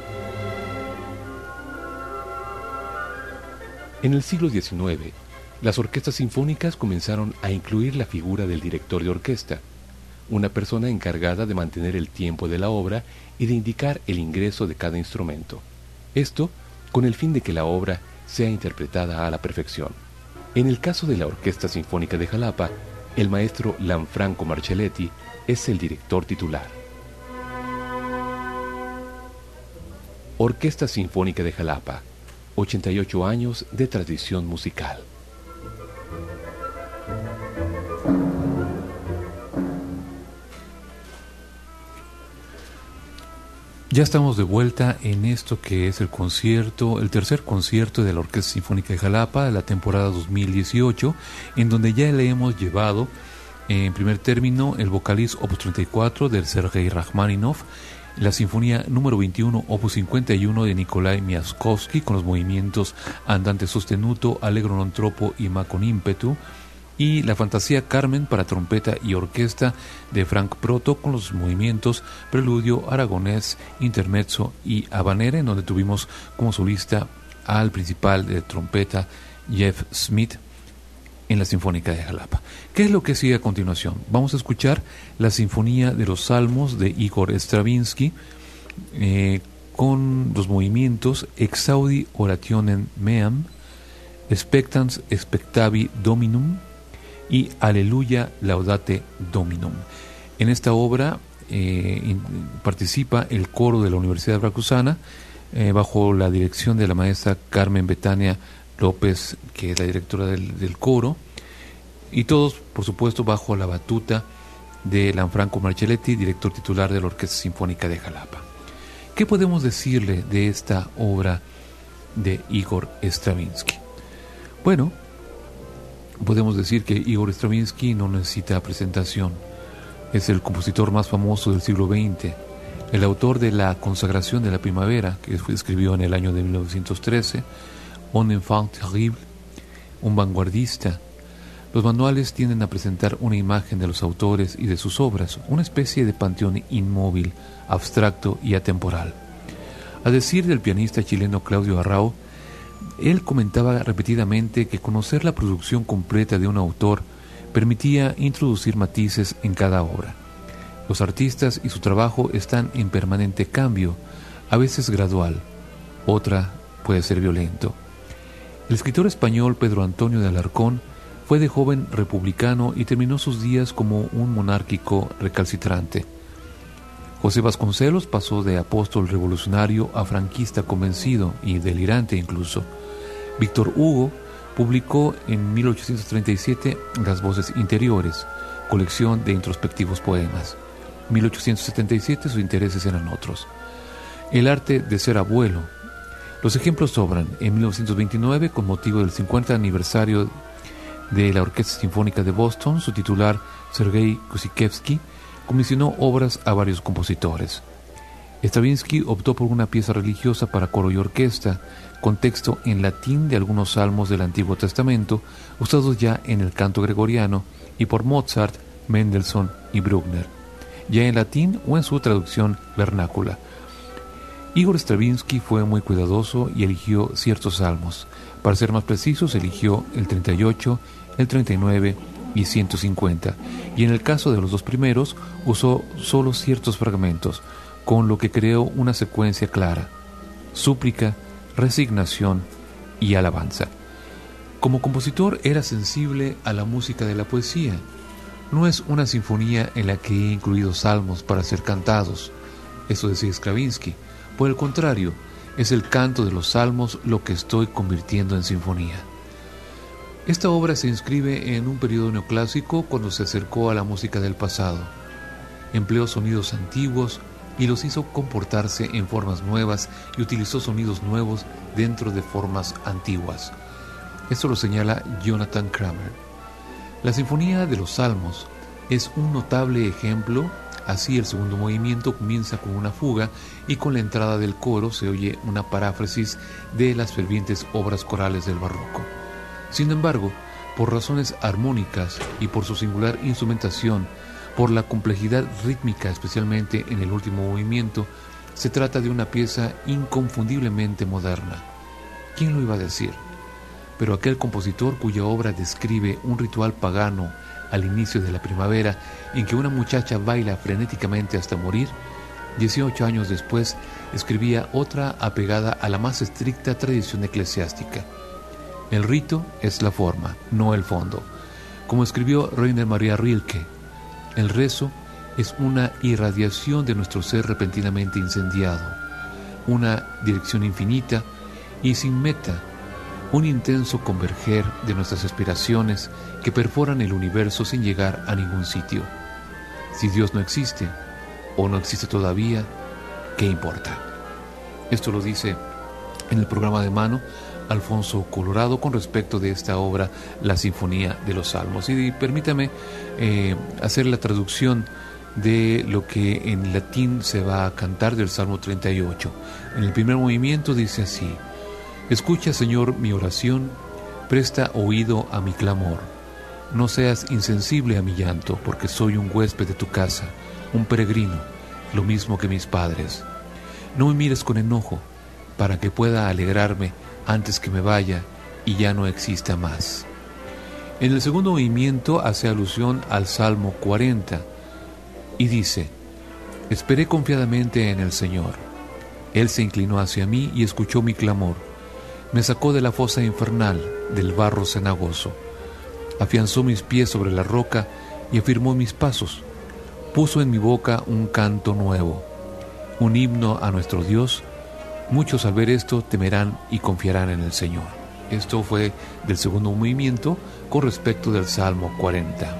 En el siglo diecinueve, las orquestas sinfónicas comenzaron a incluir la figura del director de orquesta, una persona encargada de mantener el tiempo de la obra y de indicar el ingreso de cada instrumento. Esto con el fin de que la obra sea interpretada a la perfección. En el caso de la Orquesta Sinfónica de Jalapa, el maestro Lanfranco Marcelletti es el director titular. Orquesta Sinfónica de Jalapa, ochenta y ocho años de tradición musical. Ya estamos de vuelta en esto que es el concierto, el tercer concierto de la Orquesta Sinfónica de Jalapa de la temporada dos mil dieciocho, en donde ya le hemos llevado en primer término el vocaliz opus treinta y cuatro del Sergei Rachmaninoff, la Sinfonía número veintiuno opus cincuenta y uno de Nikolai Miaskovsky con los movimientos andante sostenuto, allegro non troppo y ma con ímpetu, y la Fantasía Carmen para trompeta y orquesta de Frank Proto, con los movimientos preludio, aragonés, intermezzo y habanera, en donde tuvimos como solista al principal de trompeta Jeff Smith en la Sinfónica de Jalapa. ¿Qué es lo que sigue a continuación? Vamos a escuchar la Sinfonía de los Salmos de Igor Stravinsky, eh, con los movimientos Exaudi Orationem Meam, Spectans Spectavi Dominum y Aleluya Laudate Dominum. En esta obra eh, in, participa el coro de la Universidad Veracruzana, eh, bajo la dirección de la maestra Carmen Betania López, que es la directora del, del coro, y todos, por supuesto, bajo la batuta de Lanfranco Marcelletti, director titular de la Orquesta Sinfónica de Jalapa. ¿Qué podemos decirle de esta obra de Igor Stravinsky? Bueno, podemos decir que Igor Stravinsky no necesita presentación. Es el compositor más famoso del siglo veinte, el autor de La Consagración de la Primavera, que escribió en el año de mil novecientos trece, Un enfant terrible, un vanguardista. Los manuales tienden a presentar una imagen de los autores y de sus obras, una especie de panteón inmóvil, abstracto y atemporal. A decir del pianista chileno Claudio Arrau, él comentaba repetidamente que conocer la producción completa de un autor permitía introducir matices en cada obra. Los artistas y su trabajo están en permanente cambio, a veces gradual, otra puede ser violento. El escritor español Pedro Antonio de Alarcón fue de joven republicano y terminó sus días como un monárquico recalcitrante. José Vasconcelos pasó de apóstol revolucionario a franquista convencido y delirante incluso. Víctor Hugo publicó en mil ochocientos treinta y siete Las Voces Interiores, colección de introspectivos poemas. En mil ochocientos setenta y siete sus intereses eran otros. El arte de ser abuelo. Los ejemplos sobran. En mil novecientos veintinueve, con motivo del cincuenta aniversario de la Orquesta Sinfónica de Boston, su titular, Sergei Kusikevsky, comisionó obras a varios compositores. Stravinsky optó por una pieza religiosa para coro y orquesta, con texto en latín de algunos salmos del Antiguo Testamento, usados ya en el canto gregoriano, y por Mozart, Mendelssohn y Bruckner, ya en latín o en su traducción vernácula. Igor Stravinsky fue muy cuidadoso y eligió ciertos salmos. Para ser más precisos, eligió el treinta y ocho, el treinta y nueve y ciento cincuenta, y en el caso de los dos primeros usó solo ciertos fragmentos, con lo que creó una secuencia clara: súplica, resignación y alabanza. Como compositor era sensible a la música de la poesía. No es una sinfonía en la que he incluido salmos para ser cantados, eso decía Stravinsky. Por el contrario, es el canto de los salmos lo que estoy convirtiendo en sinfonía. Esta obra se inscribe en un periodo neoclásico cuando se acercó a la música del pasado. Empleó sonidos antiguos y los hizo comportarse en formas nuevas y utilizó sonidos nuevos dentro de formas antiguas. Esto lo señala Jonathan Kramer. La Sinfonía de los Salmos es un notable ejemplo. Así, el segundo movimiento comienza con una fuga y con la entrada del coro se oye una paráfrasis de las fervientes obras corales del barroco. Sin embargo, por razones armónicas y por su singular instrumentación, por la complejidad rítmica, especialmente en el último movimiento, se trata de una pieza inconfundiblemente moderna. ¿Quién lo iba a decir? Pero aquel compositor cuya obra describe un ritual pagano al inicio de la primavera, en que una muchacha baila frenéticamente hasta morir, dieciocho años después escribía otra apegada a la más estricta tradición eclesiástica. El rito es la forma, no el fondo. Como escribió Rainer Maria Rilke, el rezo es una irradiación de nuestro ser repentinamente incendiado, una dirección infinita y sin meta, un intenso converger de nuestras aspiraciones que perforan el universo sin llegar a ningún sitio. Si Dios no existe, o no existe todavía, ¿qué importa? Esto lo dice en el programa de mano Alfonso Colorado con respecto de esta obra, La Sinfonía de los Salmos. Y permítame eh, hacer la traducción de lo que en latín se va a cantar del Salmo treinta y ocho. En el primer movimiento dice así: Escucha, Señor, mi oración, presta oído a mi clamor. no seas insensible a mi llanto, porque soy un huésped de tu casa, un peregrino, lo mismo que mis padres. No me mires con enojo, para que pueda alegrarme antes que me vaya y ya no exista más. En el segundo movimiento hace alusión al Salmo cuarenta y dice: esperé confiadamente en el Señor. Él se inclinó hacia mí y escuchó mi clamor. Me sacó de la fosa infernal, del barro cenagoso. Afianzó mis pies sobre la roca y afirmó mis pasos. Puso en mi boca un canto nuevo, un himno a nuestro Dios. Muchos al ver esto temerán y confiarán en el Señor. Esto fue del segundo movimiento con respecto del Salmo cuarenta.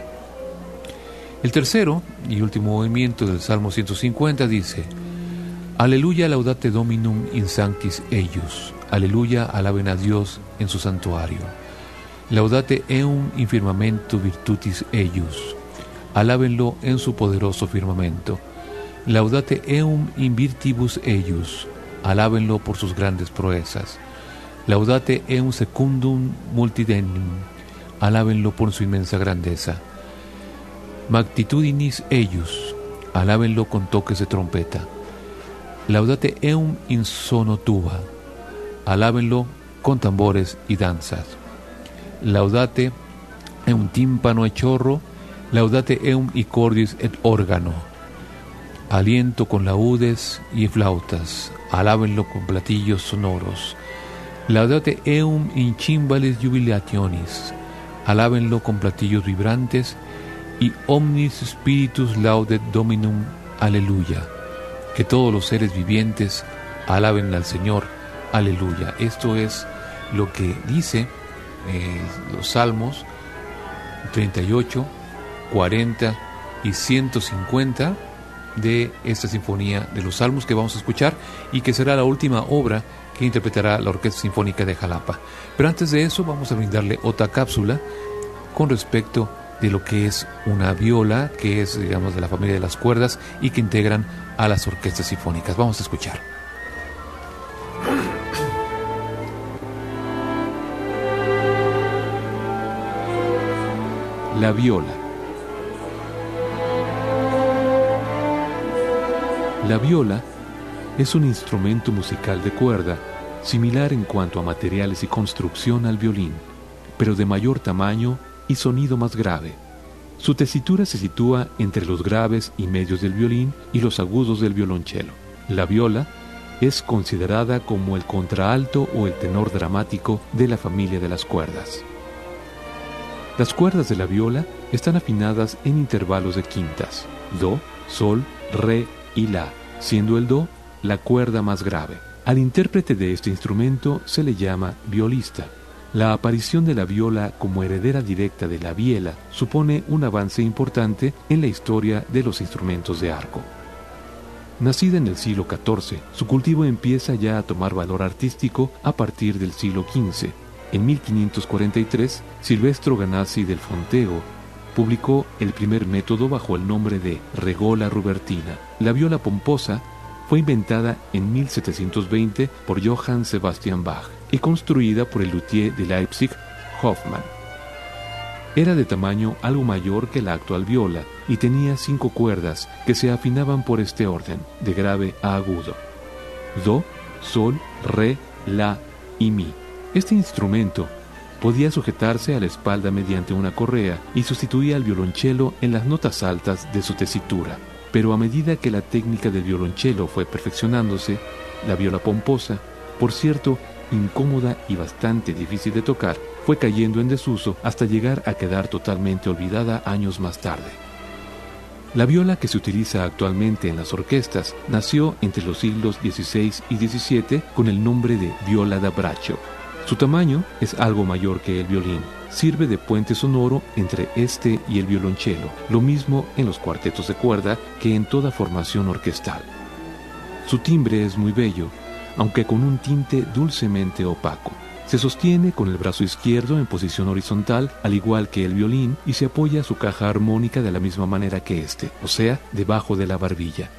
El tercero y último movimiento del Salmo ciento cincuenta dice: Aleluya, laudate Dominum in sanctis eius. Aleluya, alaben a Dios en su santuario. Laudate eum in firmamento virtutis eius. Alábenlo en su poderoso firmamento. Laudate eum in virtibus eius. Alábenlo por sus grandes proezas. Laudate eum secundum multidenium. Alábenlo por su inmensa grandeza. Magnitudinis eius. Alábenlo con toques de trompeta. Laudate eum in sono tuba. Alábenlo con tambores y danzas. Laudate eum tímpano e chorro. Laudate eum y cordis et órgano. Aliento con laúdes y flautas. Alábenlo con platillos sonoros. Laudate eum in cymbales jubilationis. Alábenlo con platillos vibrantes. Y omnis spiritus laudet Dominum. Aleluya. Que todos los seres vivientes alaben al Señor. Aleluya. Esto es lo que dice eh, los Salmos treinta y ocho, cuarenta y ciento cincuenta de esta sinfonía de los Salmos que vamos a escuchar y que será la última obra que interpretará la Orquesta Sinfónica de Jalapa. Pero antes de eso vamos a brindarle otra cápsula con respecto de lo que es una viola, que es, digamos, de la familia de las cuerdas y que integran a las orquestas sinfónicas. Vamos a escuchar. La viola. La viola es un instrumento musical de cuerda, similar en cuanto a materiales y construcción al violín, pero de mayor tamaño y sonido más grave. Su tesitura se sitúa entre los graves y medios del violín y los agudos del violonchelo. La viola es considerada como el contraalto o el tenor dramático de la familia de las cuerdas. Las cuerdas de la viola están afinadas en intervalos de quintas: do, sol, re y la, siendo el do la cuerda más grave. Al intérprete de este instrumento se le llama violista. La aparición de la viola como heredera directa de la viela supone un avance importante en la historia de los instrumentos de arco. Nacida en el siglo catorce, su cultivo empieza ya a tomar valor artístico a partir del siglo quince. En mil quinientos cuarenta y tres, Silvestro Ganassi del Fontego publicó el primer método bajo el nombre de regola rubertina. La viola pomposa fue inventada en mil setecientos veinte por Johann Sebastian Bach y construida por el luthier de Leipzig, Hofmann. Era de tamaño algo mayor que la actual viola y tenía cinco cuerdas que se afinaban por este orden, de grave a agudo: do, sol, re, la y mi. Este instrumento podía sujetarse a la espalda mediante una correa y sustituía al violonchelo en las notas altas de su tesitura. Pero a medida que la técnica del violonchelo fue perfeccionándose, la viola pomposa, por cierto, incómoda y bastante difícil de tocar, fue cayendo en desuso hasta llegar a quedar totalmente olvidada años más tarde. La viola que se utiliza actualmente en las orquestas nació entre los siglos dieciséis y diecisiete con el nombre de viola da braccio. Su tamaño es algo mayor que el violín. Sirve de puente sonoro entre este y el violonchelo, lo mismo en los cuartetos de cuerda que en toda formación orquestal. Su timbre es muy bello, aunque con un tinte dulcemente opaco. Se sostiene con el brazo izquierdo en posición horizontal, al igual que el violín, y se apoya su caja armónica de la misma manera que este, o sea, debajo de la barbilla.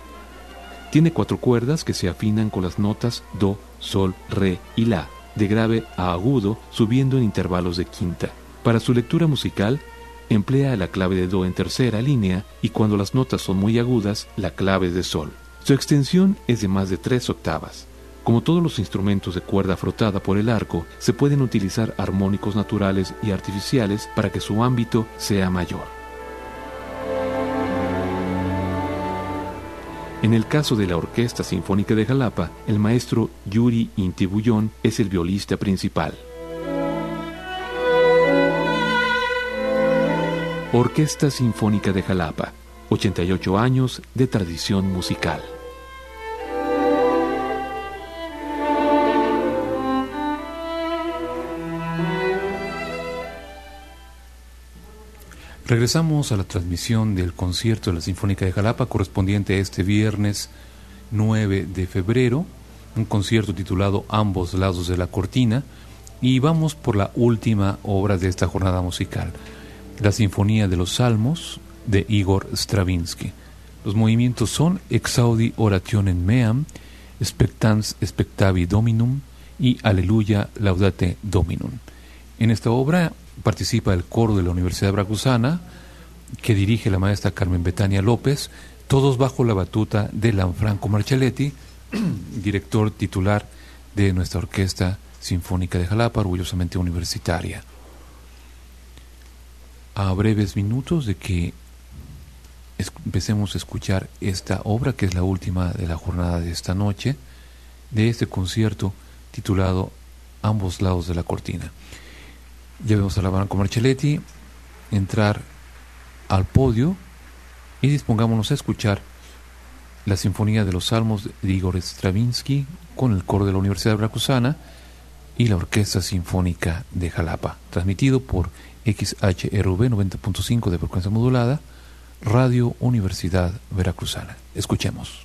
Tiene cuatro cuerdas que se afinan con las notas do, sol, re y la, de grave a agudo, subiendo en intervalos de quinta. Para su lectura musical, emplea la clave de Do en tercera línea y cuando las notas son muy agudas, la clave de Sol. Su extensión es de más de tres octavas. Como todos los instrumentos de cuerda frotada por el arco, se pueden utilizar armónicos naturales y artificiales para que su ámbito sea mayor. En el caso de la Orquesta Sinfónica de Jalapa, el maestro Yuri Intibullón es el violista principal. Orquesta Sinfónica de Jalapa, ochenta y ocho años de tradición musical. Regresamos a la transmisión del concierto de la Sinfónica de Jalapa correspondiente a este viernes nueve de febrero, un concierto titulado Ambos lados de la cortina, y vamos por la última obra de esta jornada musical, la Sinfonía de los Salmos de Igor Stravinsky. Los movimientos son Exaudi Orationem Meam, Spectans Spectavi Dominum y Aleluya Laudate Dominum. En esta obra participa el coro de la Universidad Veracruzana, que dirige la maestra Carmen Betania López, todos bajo la batuta de Lanfranco Marcelletti, director titular de nuestra Orquesta Sinfónica de Jalapa, orgullosamente universitaria. A breves minutos de que empecemos a escuchar esta obra, que es la última de la jornada de esta noche, de este concierto titulado Ambos lados de la cortina. Ya vemos a Lanfranco Marcelletti entrar al podio y dispongámonos a escuchar la Sinfonía de los Salmos de Igor Stravinsky con el coro de la Universidad Veracruzana y la Orquesta Sinfónica de Jalapa, transmitido por X H R V noventa punto cinco de frecuencia modulada, Radio Universidad Veracruzana. Escuchemos.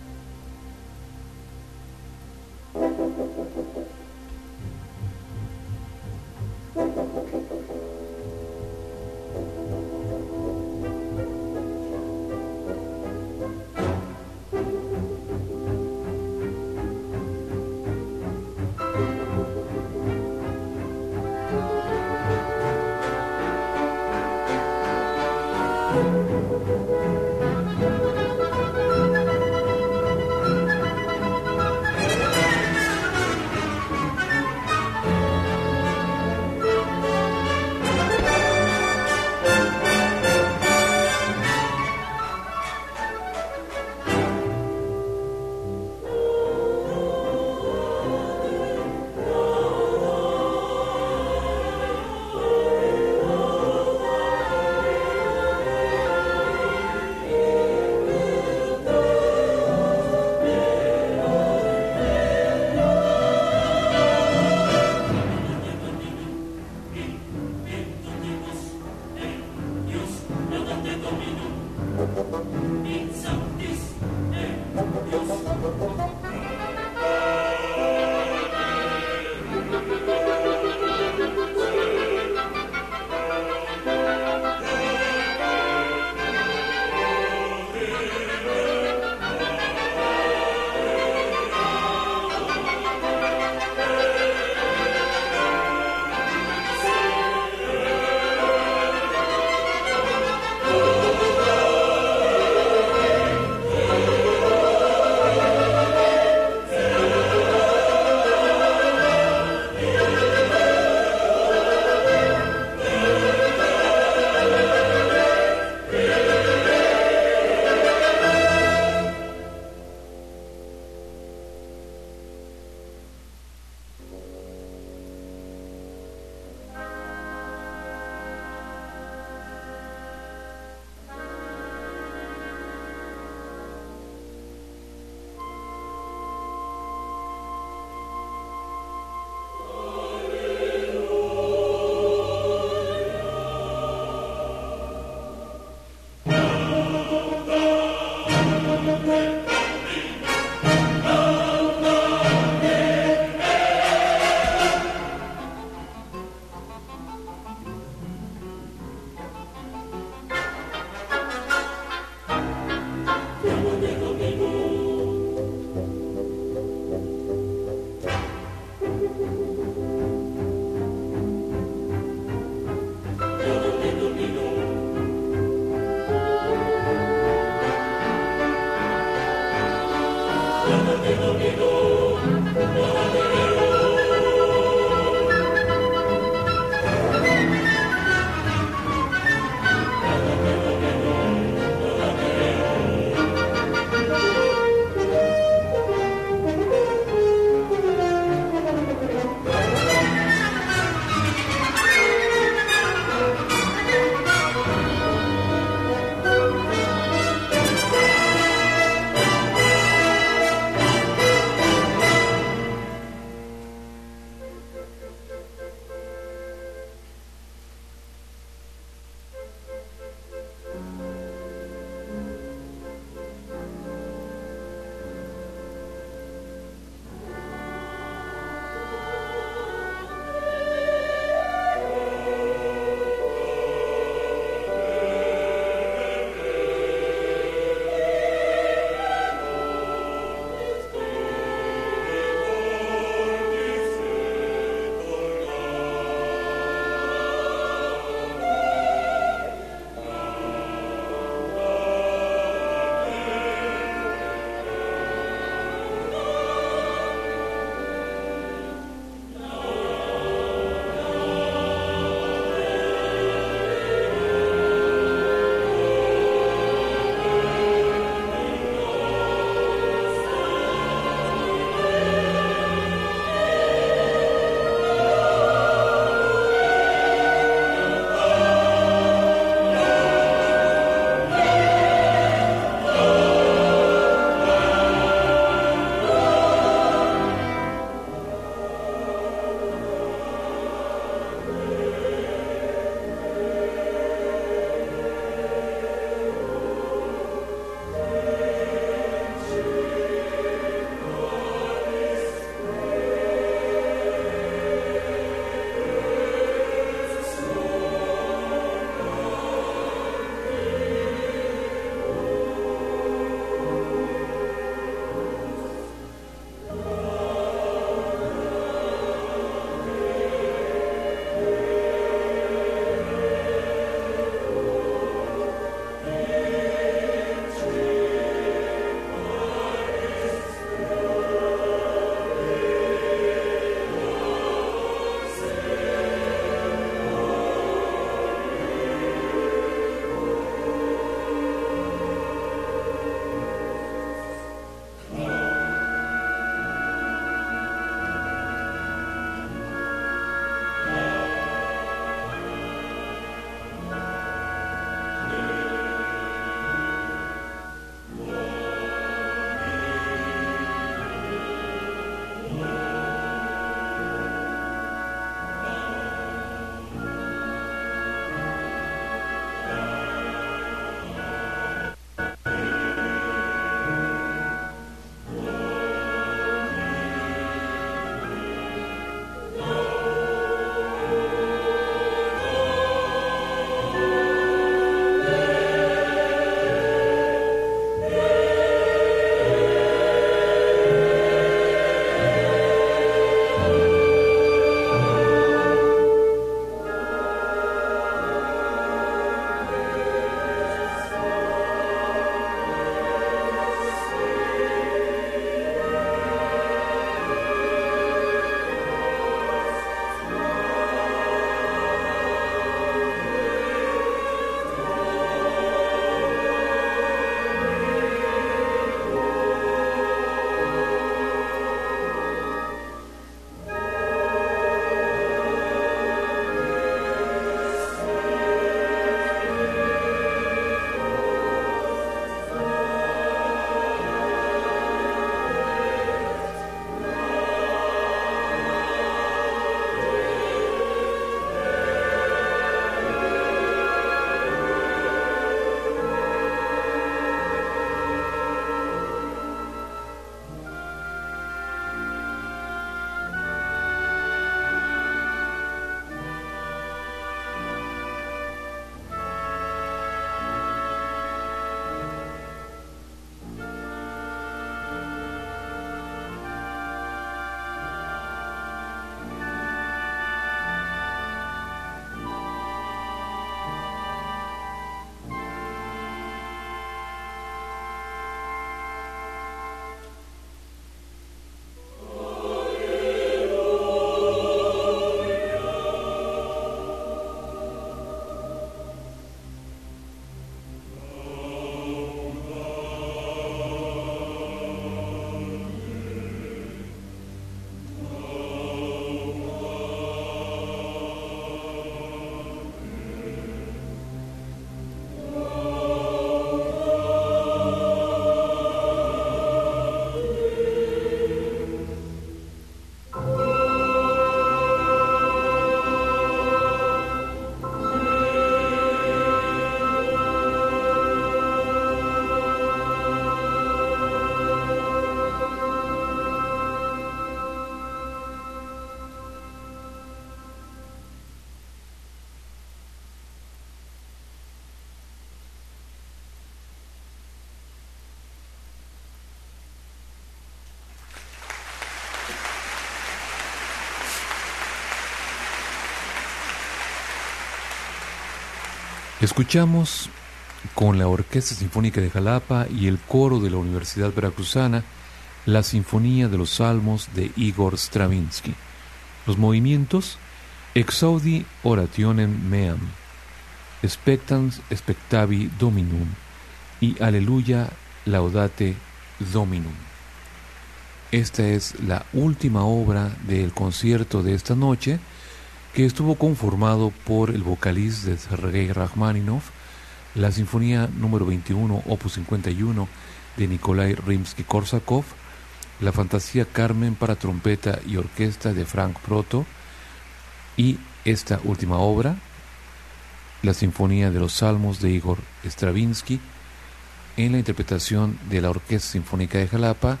Escuchamos con la Orquesta Sinfónica de Jalapa y el coro de la Universidad Veracruzana la Sinfonía de los Salmos de Igor Stravinsky. Los movimientos: Exaudi orationem meam, Spectans spectavi Dominum y Aleluya laudate Dominum. Esta es la última obra del concierto de esta noche, que estuvo conformado por el vocalista de Sergei Rachmaninoff, la Sinfonía número veintiuno, opus cincuenta y uno, de Nikolai Rimsky-Korsakov, la Fantasía Carmen para trompeta y orquesta de Frank Proto, y esta última obra, la Sinfonía de los Salmos de Igor Stravinsky, en la interpretación de la Orquesta Sinfónica de Jalapa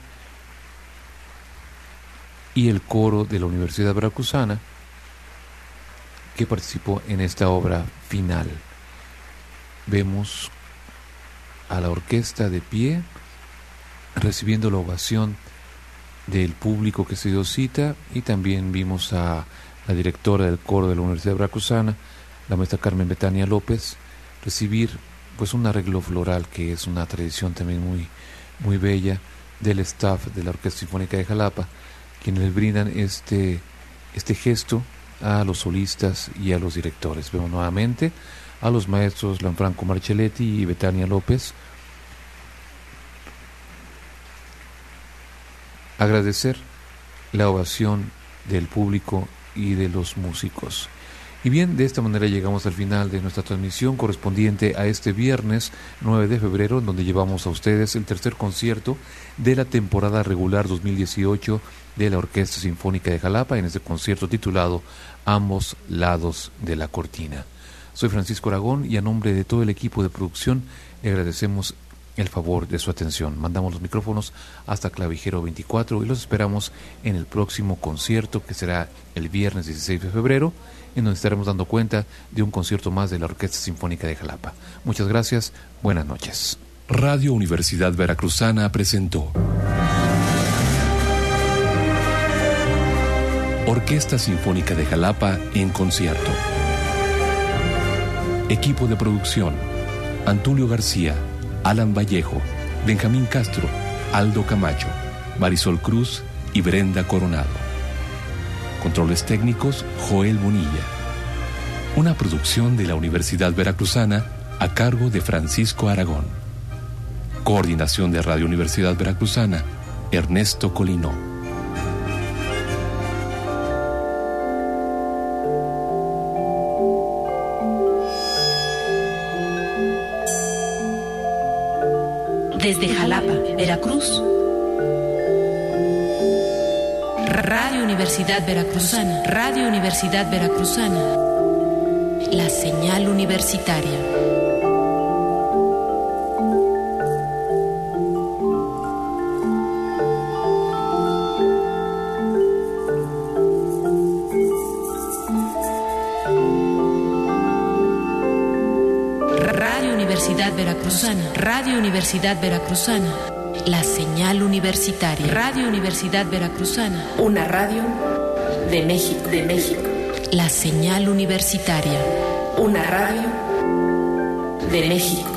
y el coro de la Universidad Veracruzana, que participó en esta obra final. Vemos a la orquesta de pie, recibiendo la ovación del público que se dio cita, y también vimos a la directora del coro de la Universidad Veracruzana, la maestra Carmen Betania López, recibir pues un arreglo floral, que es una tradición también muy, muy bella del staff de la Orquesta Sinfónica de Jalapa, quienes les brindan este, este gesto a los solistas y a los directores. Vemos nuevamente a los maestros Lanfranco Marcelletti y Betania López agradecer la ovación del público y de los músicos. Y bien, de esta manera llegamos al final de nuestra transmisión correspondiente a este viernes nueve de febrero, en donde llevamos a ustedes el tercer concierto de la temporada regular dos mil dieciocho de la Orquesta Sinfónica de Jalapa, en este concierto titulado Ambos lados de la cortina. Soy Francisco Aragón, y a nombre de todo el equipo de producción le agradecemos el favor de su atención. Mandamos los micrófonos hasta Clavijero veinticuatro y los esperamos en el próximo concierto, que será el viernes dieciséis de febrero, en donde estaremos dando cuenta de un concierto más de la Orquesta Sinfónica de Jalapa. Muchas gracias, buenas noches. Radio Universidad Veracruzana presentó Orquesta Sinfónica de Jalapa en concierto. Equipo de producción: Antulio García, Alan Vallejo, Benjamín Castro, Aldo Camacho, Marisol Cruz y Brenda Coronado. Controles técnicos: Joel Bonilla. Una producción de la Universidad Veracruzana a cargo de Francisco Aragón. Coordinación de Radio Universidad Veracruzana, Ernesto Colino. Desde Jalapa, Veracruz, Radio Universidad Veracruzana, Radio Universidad Veracruzana, la señal universitaria. Radio Universidad Veracruzana, Radio Universidad Veracruzana, la señal universitaria. Radio Universidad Veracruzana, una radio de México, de México. La señal universitaria, una radio de México.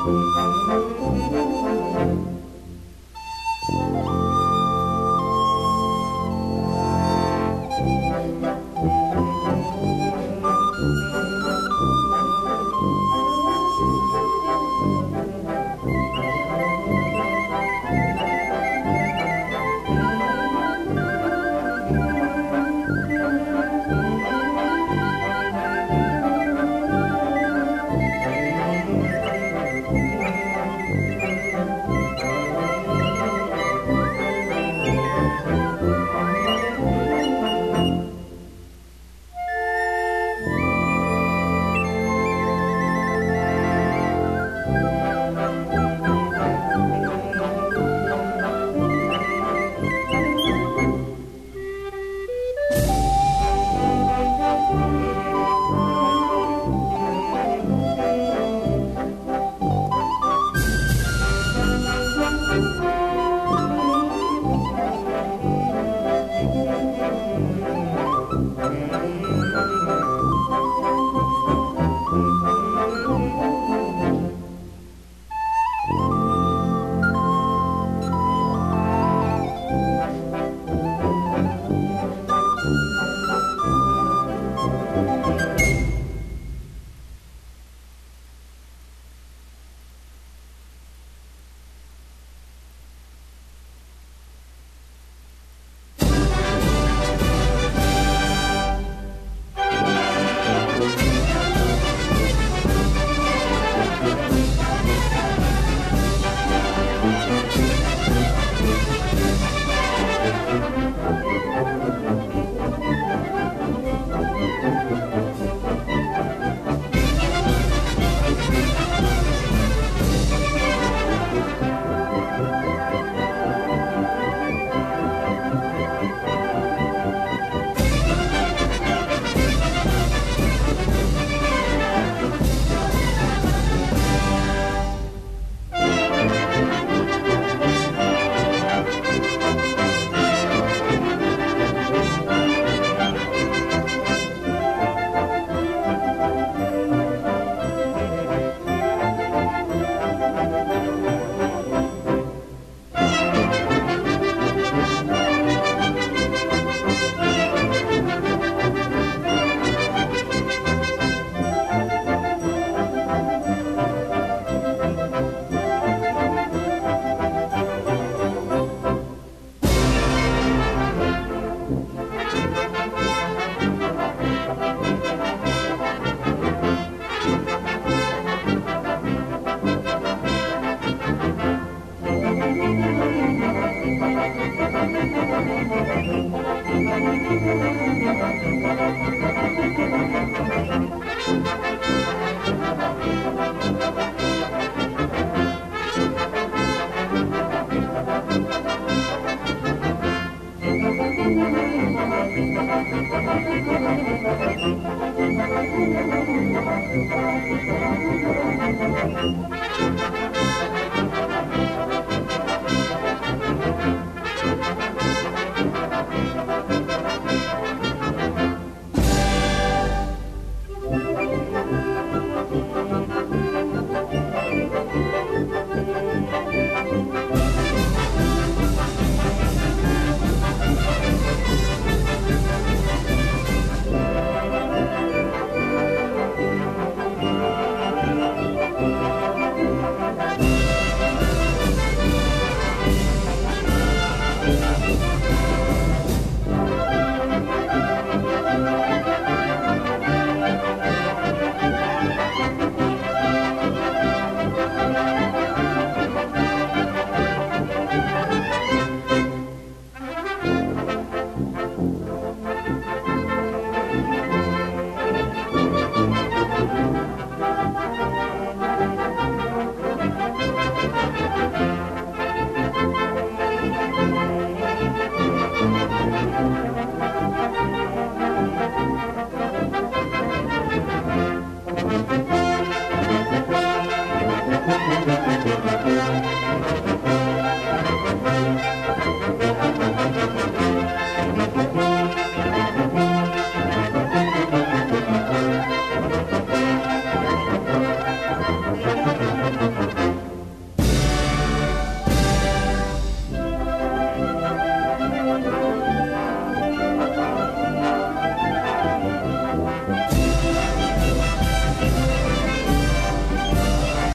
Thank you.